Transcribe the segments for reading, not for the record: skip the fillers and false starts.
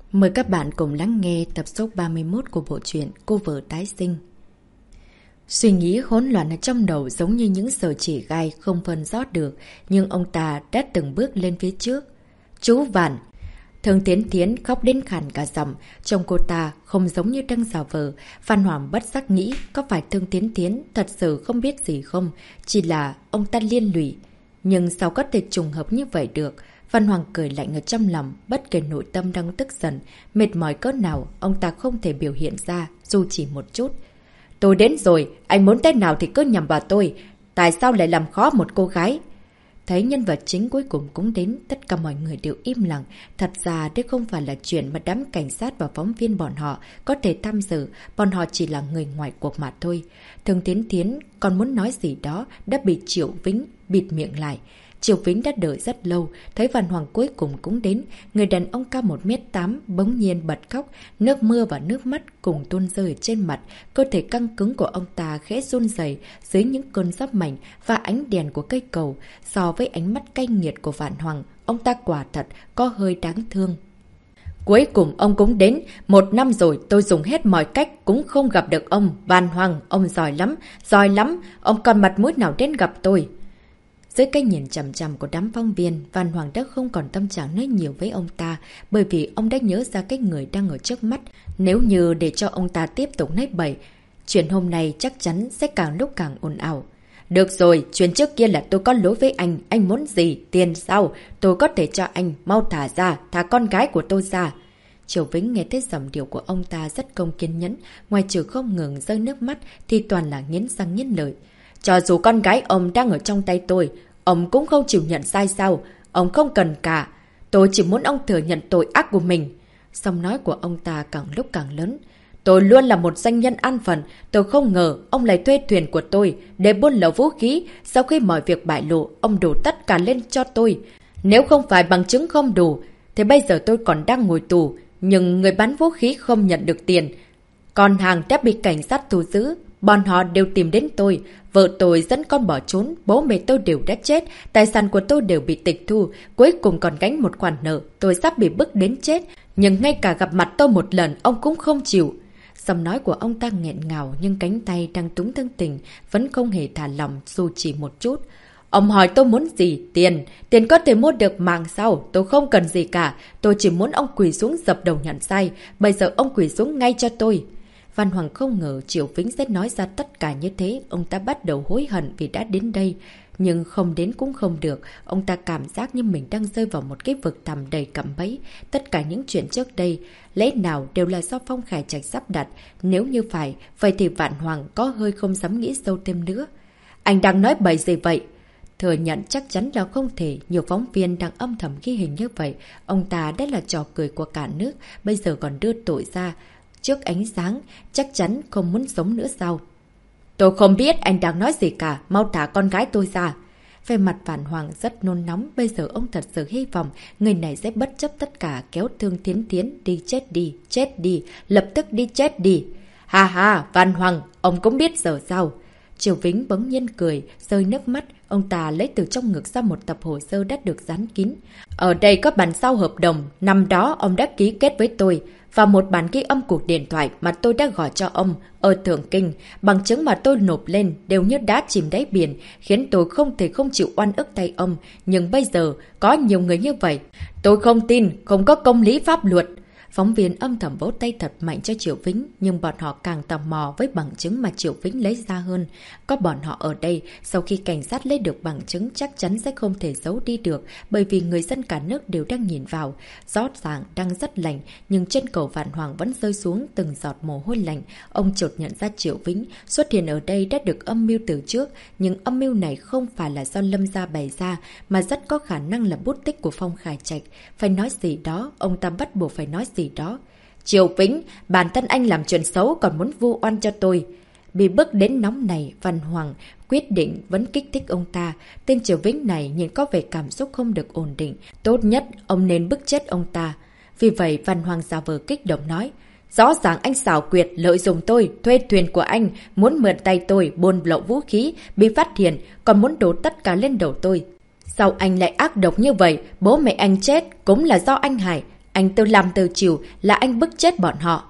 Mời các bạn cùng lắng nghe tập số 31 của bộ truyện Cô vợ tái sinh. Suy nghĩ hỗn loạn ở trong đầu giống như những sợi chỉ gai không phân rót được, nhưng ông ta đã từng bước lên phía trước. Chú Vạn! Thường Tiến Tiến khóc đến khàn cả giọng, trông cô ta không giống như đang giả vờ. Phan Hoàng bất giác nghĩ có phải Thương Tiến Tiến thật sự không biết gì không, chỉ là ông ta liên lụy. Nhưng sao có thể trùng hợp như vậy được? Phan Hoàng cười lạnh ở trong lòng, bất kể nội tâm đang tức giận, mệt mỏi cỡ nào, ông ta không thể biểu hiện ra, dù chỉ một chút. Tôi đến rồi, anh muốn thế nào thì cứ nhằm vào tôi, tại sao lại làm khó một cô gái? Thấy nhân vật chính cuối cùng cũng đến, tất cả mọi người đều im lặng. Thật ra đây không phải là chuyện mà đám cảnh sát và phóng viên bọn họ có thể tham dự, bọn họ chỉ là người ngoài cuộc mà thôi. Thường Tiến Tiến còn muốn nói gì đó đã bị Triệu Vĩnh bịt miệng lại. Triệu Vĩnh đã đợi rất lâu, thấy Văn Hoàng cuối cùng cũng đến. Người đàn ông cao 1m8 bỗng nhiên bật khóc, nước mưa và nước mắt cùng tuôn rơi trên mặt. Cơ thể căng cứng của ông ta khẽ run rẩy dưới những cơn gió mạnh và ánh đèn của cây cầu. So với ánh mắt cay nghiệt của Vạn Hoàng, ông ta quả thật có hơi đáng thương. Cuối cùng ông cũng đến, 1 năm rồi tôi dùng hết mọi cách cũng không gặp được ông. Vạn Hoàng, ông giỏi lắm, ông còn mặt mũi nào đến gặp tôi? Dưới cái nhìn chằm chằm của đám phóng viên, Văn Hoàng đã không còn tâm trạng nói nhiều với ông ta, bởi vì ông đã nhớ ra cái người đang ở trước mắt. Nếu như để cho ông ta tiếp tục nói bậy, chuyện hôm nay chắc chắn sẽ càng lúc càng ồn ào. Được rồi, chuyện trước kia là tôi có lỗi với anh muốn gì, tiền sao? Tôi có thể cho anh, mau thả ra, thả con gái của tôi ra. Triều Vĩnh nghe thấy giọng điệu của ông ta rất không kiên nhẫn, ngoài trừ không ngừng rơi nước mắt thì toàn là nghiến răng nghiến lợi. Cho dù con gái ông đang ở trong tay tôi, ông cũng không chịu nhận sai sao? Ông không cần cả. Tôi chỉ muốn ông thừa nhận tội ác của mình. Giọng nói của ông ta càng lúc càng lớn. Tôi luôn là một doanh nhân an phận. Tôi không ngờ ông lại thuê thuyền của tôi để buôn lậu vũ khí. Sau khi mọi việc bại lộ, ông đổ tất cả lên cho tôi. Nếu không phải bằng chứng không đủ, thì bây giờ tôi còn đang ngồi tù. Nhưng người bán vũ khí không nhận được tiền. Còn hàng đã bị cảnh sát thu giữ. Bọn họ đều tìm đến tôi. Vợ tôi dẫn con bỏ trốn, bố mẹ tôi đều đã chết, tài sản của tôi đều bị tịch thu, cuối cùng còn gánh một khoản nợ, tôi sắp bị bức đến chết, nhưng ngay cả gặp mặt tôi một lần ông cũng không chịu. Giọng nói của ông ta nghẹn ngào nhưng cánh tay đang túng thương tình vẫn không hề thả lỏng dù chỉ một chút. Ông hỏi tôi muốn gì? Tiền có thể mua được mạng sao? Tôi không cần gì cả, tôi chỉ muốn ông quỳ xuống dập đầu nhận sai, bây giờ ông quỳ xuống ngay cho tôi. Văn Hoàng không ngờ Triệu Vĩnh sẽ nói ra tất cả như thế, ông ta bắt đầu hối hận vì đã đến đây. Nhưng không đến cũng không được, ông ta cảm giác như mình đang rơi vào một cái vực thẳm đầy cạm bẫy. Tất cả những chuyện trước đây, lẽ nào đều là do Phong Khải Trạch sắp đặt, nếu như phải, vậy thì Vạn Hoàng có hơi không dám nghĩ sâu thêm nữa. Anh đang nói bậy gì vậy? Thừa nhận chắc chắn là không thể, nhiều phóng viên đang âm thầm ghi hình như vậy. Ông ta đã là trò cười của cả nước, bây giờ còn đưa tội ra trước ánh sáng, chắc chắn không muốn sống nữa sao? Tôi không biết anh đang nói gì cả, mau thả con gái tôi ra. Về mặt Vạn Hoàng rất nôn nóng, bây giờ ông thật sự hy vọng người này sẽ bất chấp tất cả kéo Thương Tiến Tiến đi chết đi, lập tức đi chết đi. Ha ha, Vạn Hoàng, ông cũng biết giờ sao? Triều Vĩnh bỗng nhiên cười, rơi nước mắt, ông ta lấy từ trong ngực ra một tập hồ sơ đã được dán kín. Ở đây có bản sao hợp đồng, năm đó ông đã ký kết với tôi, và một bản ghi âm cuộc điện thoại mà tôi đã gọi cho ông ở Thượng Kinh. Bằng chứng mà tôi nộp lên đều như đá chìm đáy biển, khiến tôi không thể không chịu oan ức tay ông. Nhưng bây giờ có nhiều người như vậy, tôi không tin, không có công lý pháp luật. Phóng viên âm thầm vỗ tay thật mạnh cho Triệu Vĩnh, nhưng bọn họ càng tò mò với bằng chứng mà Triệu Vĩnh lấy ra hơn. Có bọn họ ở đây, sau khi cảnh sát lấy được bằng chứng chắc chắn sẽ không thể giấu đi được, bởi vì người dân cả nước đều đang nhìn vào. Rõ ràng đang rất lạnh, nhưng trên cầu Vạn Hoàng vẫn rơi xuống từng giọt mồ hôi lạnh. Ông chợt nhận ra Triệu Vĩnh xuất hiện ở đây đã được âm mưu từ trước, nhưng âm mưu này không phải là do Lâm gia bày ra, mà rất có khả năng là bút tích của Phong Khải Trạch. Phải nói gì đó, ông ta bắt buộc phải nói gì đó. Triệu Vĩnh, bản thân anh làm chuyện xấu còn muốn vu oan cho tôi. Bị bức đến nóng này, Văn Hoàng quyết định vẫn kích thích ông ta. Tên Triệu Vĩnh này nhìn có vẻ cảm xúc không được ổn định. Tốt nhất, ông nên bức chết ông ta. Vì vậy, Văn Hoàng giả vờ kích động nói. Rõ ràng anh xảo quyệt, lợi dụng tôi, thuê thuyền của anh, muốn mượn tay tôi, buôn lậu vũ khí, bị phát hiện, còn muốn đổ tất cả lên đầu tôi. Sao anh lại ác độc như vậy? Bố mẹ anh chết, cũng là do anh hại. Anh tôi làm từ chiều là anh bức chết bọn họ.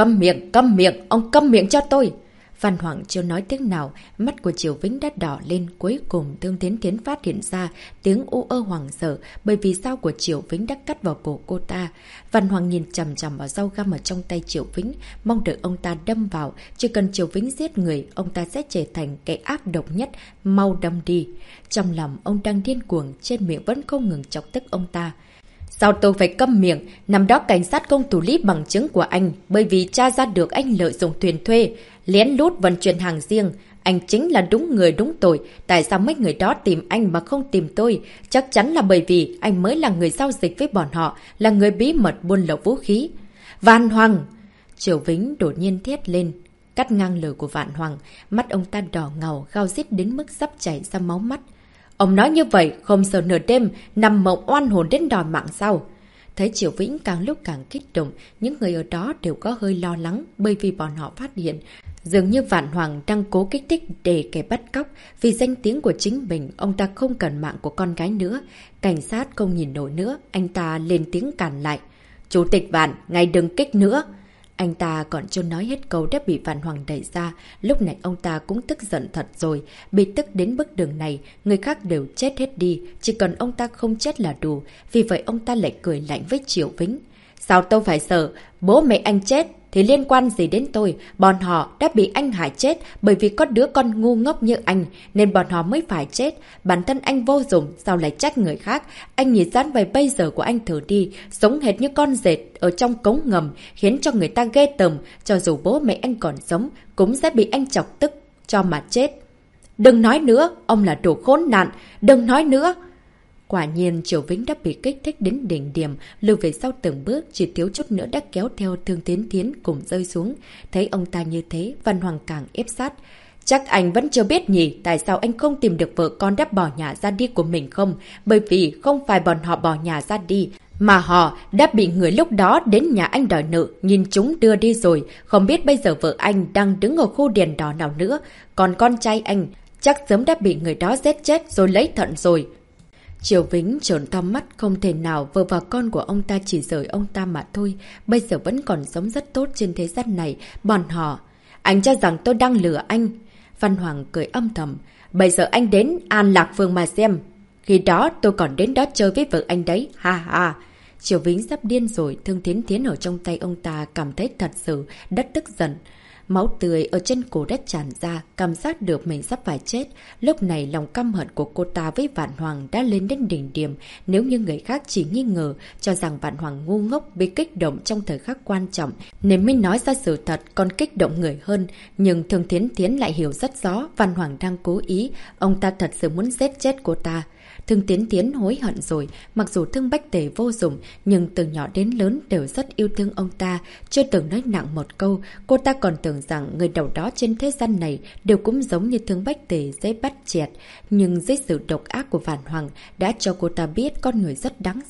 Câm miệng, ông câm miệng cho tôi. Văn Hoàng chưa nói tiếng nào, mắt của Triều Vĩnh đã đỏ lên. Cuối cùng Thương Thiến Thiến phát hiện ra tiếng u ơ hoảng sợ bởi vì dao của Triều Vĩnh đã cắt vào cổ cô ta. Văn Hoàng nhìn chằm chằm vào dao găm ở trong tay Triều Vĩnh, mong đợi ông ta đâm vào. Chỉ cần Triều Vĩnh giết người, ông ta sẽ trở thành kẻ ác độc nhất, mau đâm đi. Trong lòng ông đang điên cuồng, trên miệng vẫn không ngừng chọc tức ông ta. Sao tôi phải câm miệng? Năm đó cảnh sát không thủ lý bằng chứng của anh, bởi vì tra ra được anh lợi dụng thuyền thuê, lén lút vận chuyển hàng riêng. Anh chính là đúng người đúng tội. Tại sao mấy người đó tìm anh mà không tìm tôi? Chắc chắn là bởi vì anh mới là người giao dịch với bọn họ, là người bí mật buôn lậu vũ khí. Văn Hoàng! Triều Vĩnh đột nhiên thét lên, cắt ngang lời của Vạn Hoàng. Mắt ông ta đỏ ngầu, gao rít đến mức sắp chảy ra máu mắt. Ông nói như vậy, không sợ nửa đêm, nằm mộng oan hồn đến đòi mạng sao? Thấy Triều Vĩnh càng lúc càng kích động, những người ở đó đều có hơi lo lắng bởi vì bọn họ phát hiện dường như Vạn Hoàng đang cố kích thích để kẻ bắt cóc. Vì danh tiếng của chính mình, ông ta không cần mạng của con gái nữa. Cảnh sát không nhìn nổi nữa, anh ta lên tiếng cản lại. Chủ tịch Vạn, ngài đừng kích nữa. Anh ta còn chưa nói hết câu đã bị Vạn Hoàng đẩy ra. Lúc này ông ta cũng tức giận thật rồi. Bị tức đến bước đường này, người khác đều chết hết đi. Chỉ cần ông ta không chết là đủ. Vì vậy ông ta lại cười lạnh với Triều Vĩnh. Sao tôi phải sợ? Bố mẹ anh chết thì liên quan gì đến tôi? Bọn họ đã bị anh hại chết bởi vì có đứa con ngu ngốc như anh, nên bọn họ mới phải chết. Bản thân anh vô dụng, sao lại trách người khác? Anh nhìn dáng vẻ bây giờ của anh thử đi, sống hệt như con dệt ở trong cống ngầm, khiến cho người ta ghê tởm. Cho dù bố mẹ anh còn sống, cũng sẽ bị anh chọc tức cho mà chết. Đừng nói nữa, ông là đồ khốn nạn, đừng nói nữa. Quả nhiên Triều Vĩnh đã bị kích thích đến đỉnh điểm, lùi về sau từng bước, chỉ thiếu chút nữa đã kéo theo Thương Thiến Thiến cùng rơi xuống. Thấy ông ta như thế, Văn Hoàng càng ép sát. Chắc anh vẫn chưa biết nhỉ, tại sao anh không tìm được vợ con đã bỏ nhà ra đi của mình không? Bởi vì không phải bọn họ bỏ nhà ra đi, mà họ đã bị người lúc đó đến nhà anh đòi nợ, nhìn chúng đưa đi rồi. Không biết bây giờ vợ anh đang đứng ở khu đèn đỏ nào nữa, còn con trai anh chắc sớm đã bị người đó giết chết rồi lấy thận rồi. Triều Vĩnh trợn to mắt, không thể nào vợ và con của ông ta chỉ rời ông ta mà thôi. Bây giờ vẫn còn sống rất tốt trên thế gian này. Bọn họ... Anh cho rằng tôi đang lừa anh. Văn Hoàng cười âm thầm. Bây giờ anh đến An Lạc Phương mà xem. Khi đó tôi còn đến đó chơi với vợ anh đấy. Ha ha. Triều Vĩnh sắp điên rồi. Thương Thiến Thiến ở trong tay ông ta cảm thấy thật sự rất tức giận. Máu tươi ở trên cổ đất tràn ra, cảm giác được mình sắp phải chết. Lúc này lòng căm hận của cô ta với Vạn Hoàng đã lên đến đỉnh điểm. Nếu như người khác chỉ nghi ngờ, cho rằng Vạn Hoàng ngu ngốc bị kích động trong thời khắc quan trọng, nên mới nói ra sự thật còn kích động người hơn. Nhưng Thương Thiến Thiến lại hiểu rất rõ Vạn Hoàng đang cố ý, ông ta thật sự muốn giết chết cô ta. Thương Thiến Thiến hối hận rồi, mặc dù Thương Bách Tề vô dụng, nhưng từ nhỏ đến lớn đều rất yêu thương ông ta, chưa từng nói nặng một câu. Cô ta còn tưởng rằng người đầu đó trên thế gian này đều cũng giống như Thương Bách Tề dễ bắt chẹt. Nhưng dưới sự độc ác của Vạn Hoàng đã cho cô ta biết con người rất đáng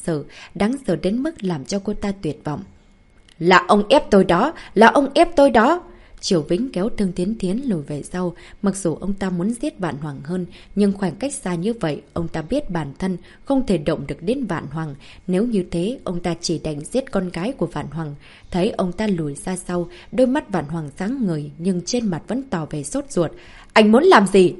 sợ đến mức làm cho cô ta tuyệt vọng. Là ông ép tôi đó, là ông ép tôi đó. Triều Vĩnh kéo Thương Thiến Thiến lùi về sau. Mặc dù ông ta muốn giết Vạn Hoàng hơn, nhưng khoảng cách xa như vậy, ông ta biết bản thân không thể động được đến Vạn Hoàng. Nếu như thế, ông ta chỉ đành giết con gái của Vạn Hoàng. Thấy ông ta lùi ra sau, đôi mắt Vạn Hoàng sáng ngời, nhưng trên mặt vẫn tỏ vẻ sốt ruột. Anh muốn làm gì?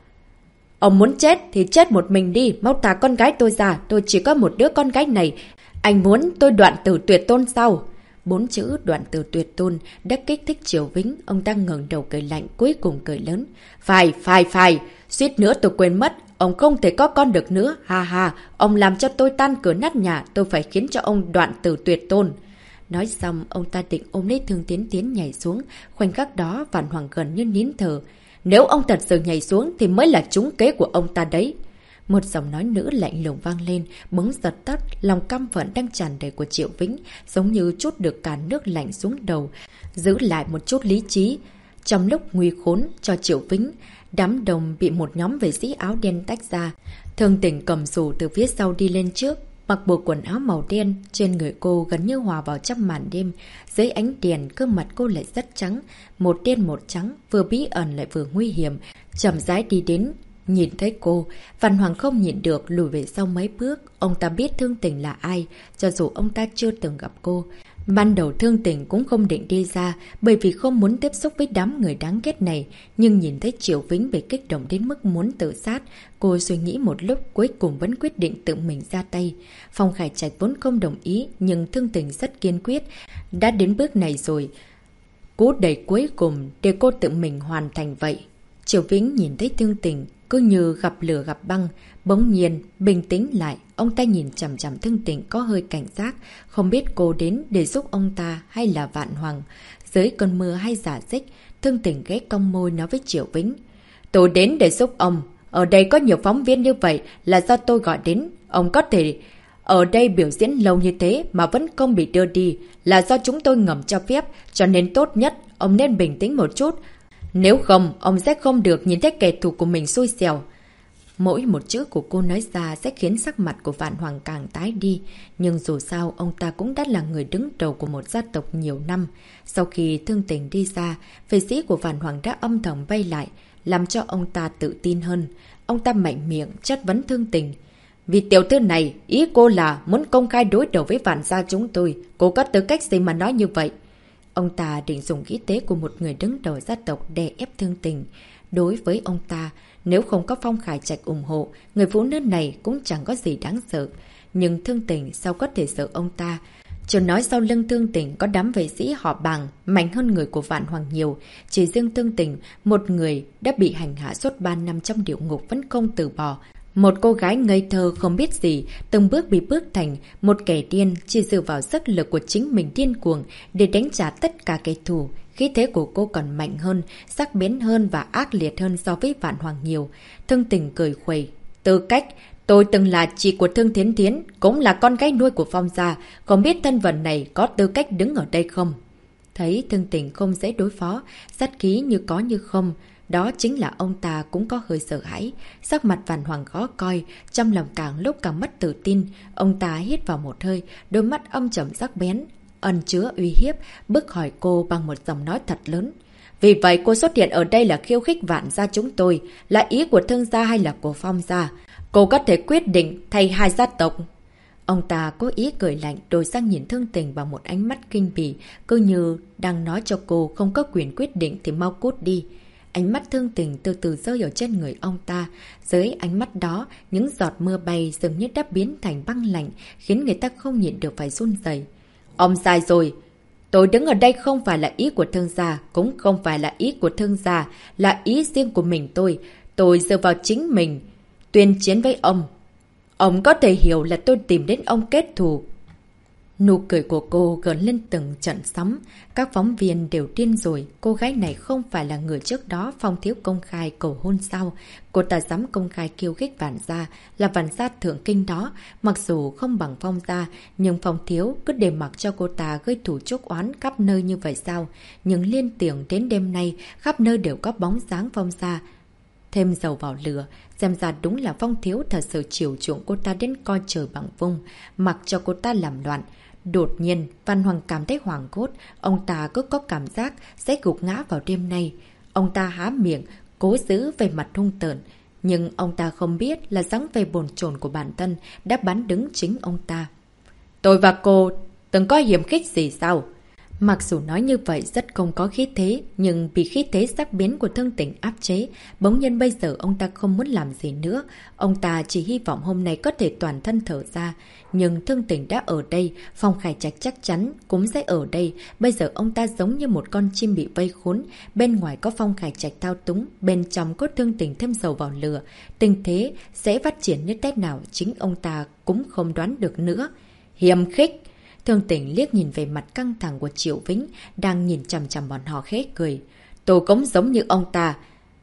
Ông muốn chết thì chết một mình đi, mau thả con gái tôi ra, tôi chỉ có một đứa con gái này. Anh muốn tôi đoạn tử tuyệt tôn sao? 4 chữ đoạn từ tuyệt tôn đã kích thích Triều Vĩnh. Ông ta ngẩng đầu cười lạnh, cuối cùng cười lớn. Phải, suýt nữa tôi quên mất. Ông không thể có con được nữa. Ha ha, ông làm cho tôi tan cửa nát nhà. Tôi phải khiến cho ông đoạn từ tuyệt tôn. Nói xong, ông ta định ôm lấy Thương Thiến Thiến nhảy xuống. Khoảnh khắc đó, Vạn Hoàng gần như nín thở. Nếu ông thật sự nhảy xuống thì mới là trúng kế của ông ta đấy. Một giọng nói nữ lạnh lùng vang lên, bỗng giật tắt, lòng căm phẫn đang tràn đầy của Triệu Vĩnh, giống như trút được cả nước lạnh xuống đầu, giữ lại một chút lý trí. Trong lúc nguy khốn cho Triệu Vĩnh, đám đông bị một nhóm vệ sĩ áo đen tách ra. Thương Tình cầm dù từ phía sau đi lên trước, mặc bộ quần áo màu đen, trên người cô gần như hòa vào trong màn đêm. Dưới ánh đèn, gương mặt cô lại rất trắng, một đen một trắng, vừa bí ẩn lại vừa nguy hiểm. Chậm rãi đi đến Nhìn thấy cô, Văn Hoàng không nhịn được lùi về sau mấy bước. Ông ta biết Thương Tình là ai, cho dù ông ta chưa từng gặp cô. Ban đầu Thương Tình cũng không định đi ra, bởi vì không muốn tiếp xúc với đám người đáng ghét này. Nhưng nhìn thấy Triệu Vĩnh bị kích động đến mức muốn tự sát, cô suy nghĩ một lúc cuối cùng vẫn quyết định tự mình ra tay. Phong Khải Trạch vốn không đồng ý, nhưng Thương Tình rất kiên quyết. Đã đến bước này rồi, cú đẩy cuối cùng để cô tự mình hoàn thành vậy. Triệu Vĩnh nhìn thấy Thương Tình cứ như gặp lửa gặp băng, bỗng nhiên bình tĩnh lại. Ông ta nhìn chằm chằm Thương Tình có hơi cảnh giác, không biết cô đến để giúp ông ta hay là Vạn Hoàng. Dưới cơn mưa hay giả dích, Thương Tình ghé cong môi nói với Triệu Vĩnh: tôi đến để giúp ông. Ở đây có nhiều phóng viên như vậy là do tôi gọi đến. Ông có thể ở đây biểu diễn lâu như thế mà vẫn không bị đưa đi là do chúng tôi ngầm cho phép, cho nên tốt nhất ông nên bình tĩnh một chút. Nếu không, ông sẽ không được nhìn thấy kẻ thù của mình xui xẻo. Mỗi một chữ của cô nói ra sẽ khiến sắc mặt của Vạn Hoàng càng tái đi. Nhưng dù sao, ông ta cũng đã là người đứng đầu của một gia tộc nhiều năm. Sau khi Thương Tình đi ra, vệ sĩ của Vạn Hoàng đã âm thầm vây lại, làm cho ông ta tự tin hơn. Ông ta mạnh miệng chất vấn Thương Tình: vì tiểu thư này, ý cô là muốn công khai đối đầu với Vạn gia chúng tôi. Cô có tư cách gì mà nói như vậy? Ông ta định dùng khí thế của một người đứng đầu gia tộc đè ép Thương Tình. Đối với ông ta, nếu không có Phong Khải Trạch ủng hộ, người phụ nữ này cũng chẳng có gì đáng sợ. Nhưng Thương Tình sao có thể sợ ông ta? Chưa nói sau lưng Thương Tình có đám vệ sĩ họ Bàng mạnh hơn người của Vạn Hoàng nhiều. Chỉ riêng Thương Tình, một người đã bị hành hạ suốt 3 năm trong địa ngục vẫn không từ bỏ. Một cô gái ngây thơ không biết gì, từng bước bị bước thành một kẻ điên, chỉ dựa vào sức lực của chính mình điên cuồng để đánh trả tất cả kẻ thù. Khí thế của cô còn mạnh hơn, sắc bén hơn và ác liệt hơn so với Vạn Hoàng nhiều. Thương Tình cười khuẩy: tư cách, tôi từng là chị của Thương Thiến Thiến, cũng là con gái nuôi của Phong gia, không biết thân phận này có tư cách đứng ở đây không? Thấy Thương Tình không dễ đối phó, sát khí như có như không. Đó chính là ông ta cũng có hơi sợ hãi. Sắc mặt Vạn Hoàng khó coi, trong lòng càng lúc càng mất tự tin. Ông ta hít vào một hơi, đôi mắt âm trầm sắc bén, ẩn chứa uy hiếp, bức hỏi cô bằng một giọng nói thật lớn: vì vậy cô xuất hiện ở đây là khiêu khích Vạn gia chúng tôi, là ý của Thương gia hay là của Phong gia? Cô có thể quyết định thay hai gia tộc. Ông ta cố ý cười lạnh, đổi sang nhìn Thương Tình bằng một ánh mắt kinh bỉ, cứ như đang nói cho cô không có quyền quyết định thì mau cút đi. Ánh mắt Thương Tình từ từ rơi ở trên người ông ta. Dưới ánh mắt đó, những giọt mưa bay dường như đã biến thành băng lạnh, khiến người ta không nhịn được phải run rẩy. Ông sai rồi. Tôi đứng ở đây không phải là ý của Thương gia, cũng không phải là ý của Thương gia, là ý riêng của mình tôi. Tôi dựa vào chính mình, tuyên chiến với ông. Ông có thể hiểu là tôi tìm đến ông kết thù. Nụ cười của cô gợn lên từng trận sóng. Các phóng viên đều điên rồi. Cô gái này không phải là người trước đó Phong thiếu công khai cầu hôn sao? Cô ta dám công khai khiêu khích Vạn gia, là Vạn gia thượng kinh đó. Mặc dù không bằng Phong gia, nhưng Phong thiếu cứ để mặc cho cô ta gây thủ chuốc oán khắp nơi như vậy sao? Nhưng liên tưởng đến đêm nay, khắp nơi đều có bóng dáng Phong gia. Thêm dầu vào lửa, xem ra đúng là Phong thiếu thật sự chiều chuộng cô ta đến coi trời bằng vung, mặc cho cô ta làm loạn. Đột nhiên, Văn Hoàng cảm thấy hoảng hốt, ông ta cứ có cảm giác sẽ gục ngã vào đêm nay. Ông ta há miệng, cố giữ về mặt hung tợn, nhưng ông ta không biết là dáng vẻ bồn chồn của bản thân đã bắn đứng chính ông ta. Tôi và cô từng có hiểm khích gì sao? Mặc dù nói như vậy rất không có khí thế, nhưng vì khí thế sắc bén của Thương Tình áp chế, bỗng nhiên bây giờ ông ta không muốn làm gì nữa. Ông ta chỉ hy vọng hôm nay có thể toàn thân thở ra. Nhưng Thương Tình đã ở đây, Phong Khải Trạch chắc chắn cũng sẽ ở đây. Bây giờ ông ta giống như một con chim bị vây khốn. Bên ngoài có Phong Khải Trạch thao túng, bên trong có Thương Tình thêm dầu vào lửa. Tình thế sẽ phát triển như thế nào chính ông ta cũng không đoán được nữa. Hiểm khích! Thương Tình liếc nhìn về mặt căng thẳng của Triệu Vĩnh, đang nhìn chằm chằm bọn họ khẽ cười. Tôi cũng giống như ông ta.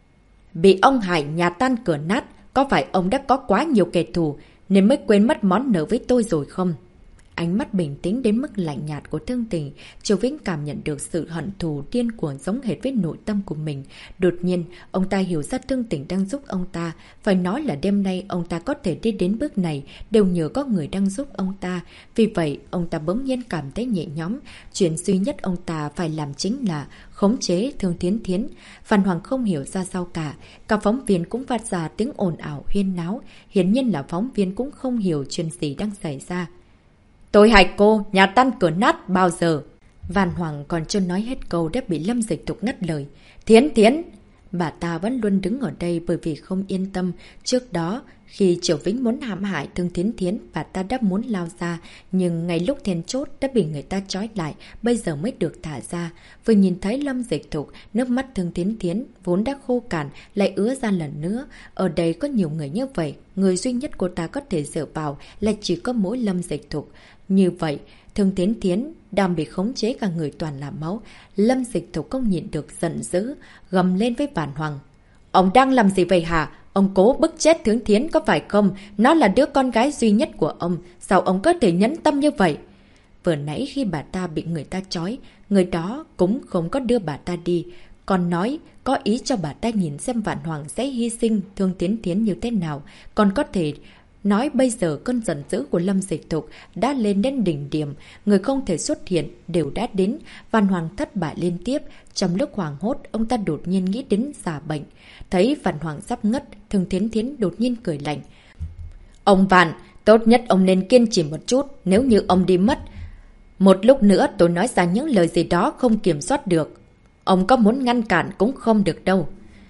Bị ông hại nhà tan cửa nát, có phải ông đã có quá nhiều kẻ thù, nên mới quên mất món nợ với tôi rồi không? Ánh mắt bình tĩnh đến mức lạnh nhạt của Thương Tình, Triều Vĩnh cảm nhận được sự hận thù điên cuồng giống hệt với nội tâm của mình. Đột nhiên, ông ta hiểu ra Thương Tình đang giúp ông ta. Phải nói là đêm nay ông ta có thể đi đến bước này đều nhờ có người đang giúp ông ta. Vì vậy, ông ta bỗng nhiên cảm thấy nhẹ nhõm. Chuyện duy nhất ông ta phải làm chính là khống chế Thương Thiến Thiến. Phan Hoàng không hiểu ra sao cả. Cả phóng viên cũng phát ra tiếng ồn ào huyên náo. Hiển nhiên là phóng viên cũng không hiểu chuyện gì đang xảy ra. Tôi hại cô, nhà tan cửa nát bao giờ? Phan Hoàng còn chưa nói hết câu đã bị Lâm Dịch Thục ngắt lời. Thiến Thiến! Bà ta vẫn luôn đứng ở đây bởi vì không yên tâm. Trước đó, khi Triều Vĩnh muốn hãm hại Thương Thiến Thiến, bà ta đã muốn lao ra. Nhưng ngay lúc then chốt đã bị người ta trói lại, bây giờ mới được thả ra. Vừa nhìn thấy Lâm Dịch Thục, nước mắt Thương Thiến Thiến vốn đã khô cạn, lại ứa ra lần nữa. Ở đây có nhiều người như vậy, người duy nhất cô ta có thể dựa vào là chỉ có mỗi Lâm Dịch Thục. Như vậy, Thương Thiến Thiến đang bị khống chế cả người toàn là máu. Lâm Dịch Thục không nhịn được giận dữ, gầm lên với Phan Hoàng. Ông đang làm gì vậy hả? Ông cố bức chết Thương Thiến có phải không? Nó là đứa con gái duy nhất của ông. Sao ông có thể nhẫn tâm như vậy? Vừa nãy khi bà ta bị người ta trói, người đó cũng không có đưa bà ta đi. Còn nói có ý cho bà ta nhìn xem Phan Hoàng sẽ hy sinh Thương Thiến như thế nào. Còn có thể nói bây giờ cơn giận dữ của Lâm Dịch Thục đã lên đến đỉnh điểm, người không thể xuất hiện đều đã đến. Phan Hoàng thất bại liên tiếp. Trong lúc hoảng hốt, ông ta đột nhiên nghĩ đến giả bệnh. Thấy Phan Hoàng sắp ngất, Thương Thiến Thiến đột nhiên cười lạnh. Ông Phan, tốt nhất ông nên kiên trì một chút, nếu như ông đi mất một lúc nữa tôi nói ra những lời gì đó không kiểm soát được. Ông có muốn ngăn cản cũng không được đâu.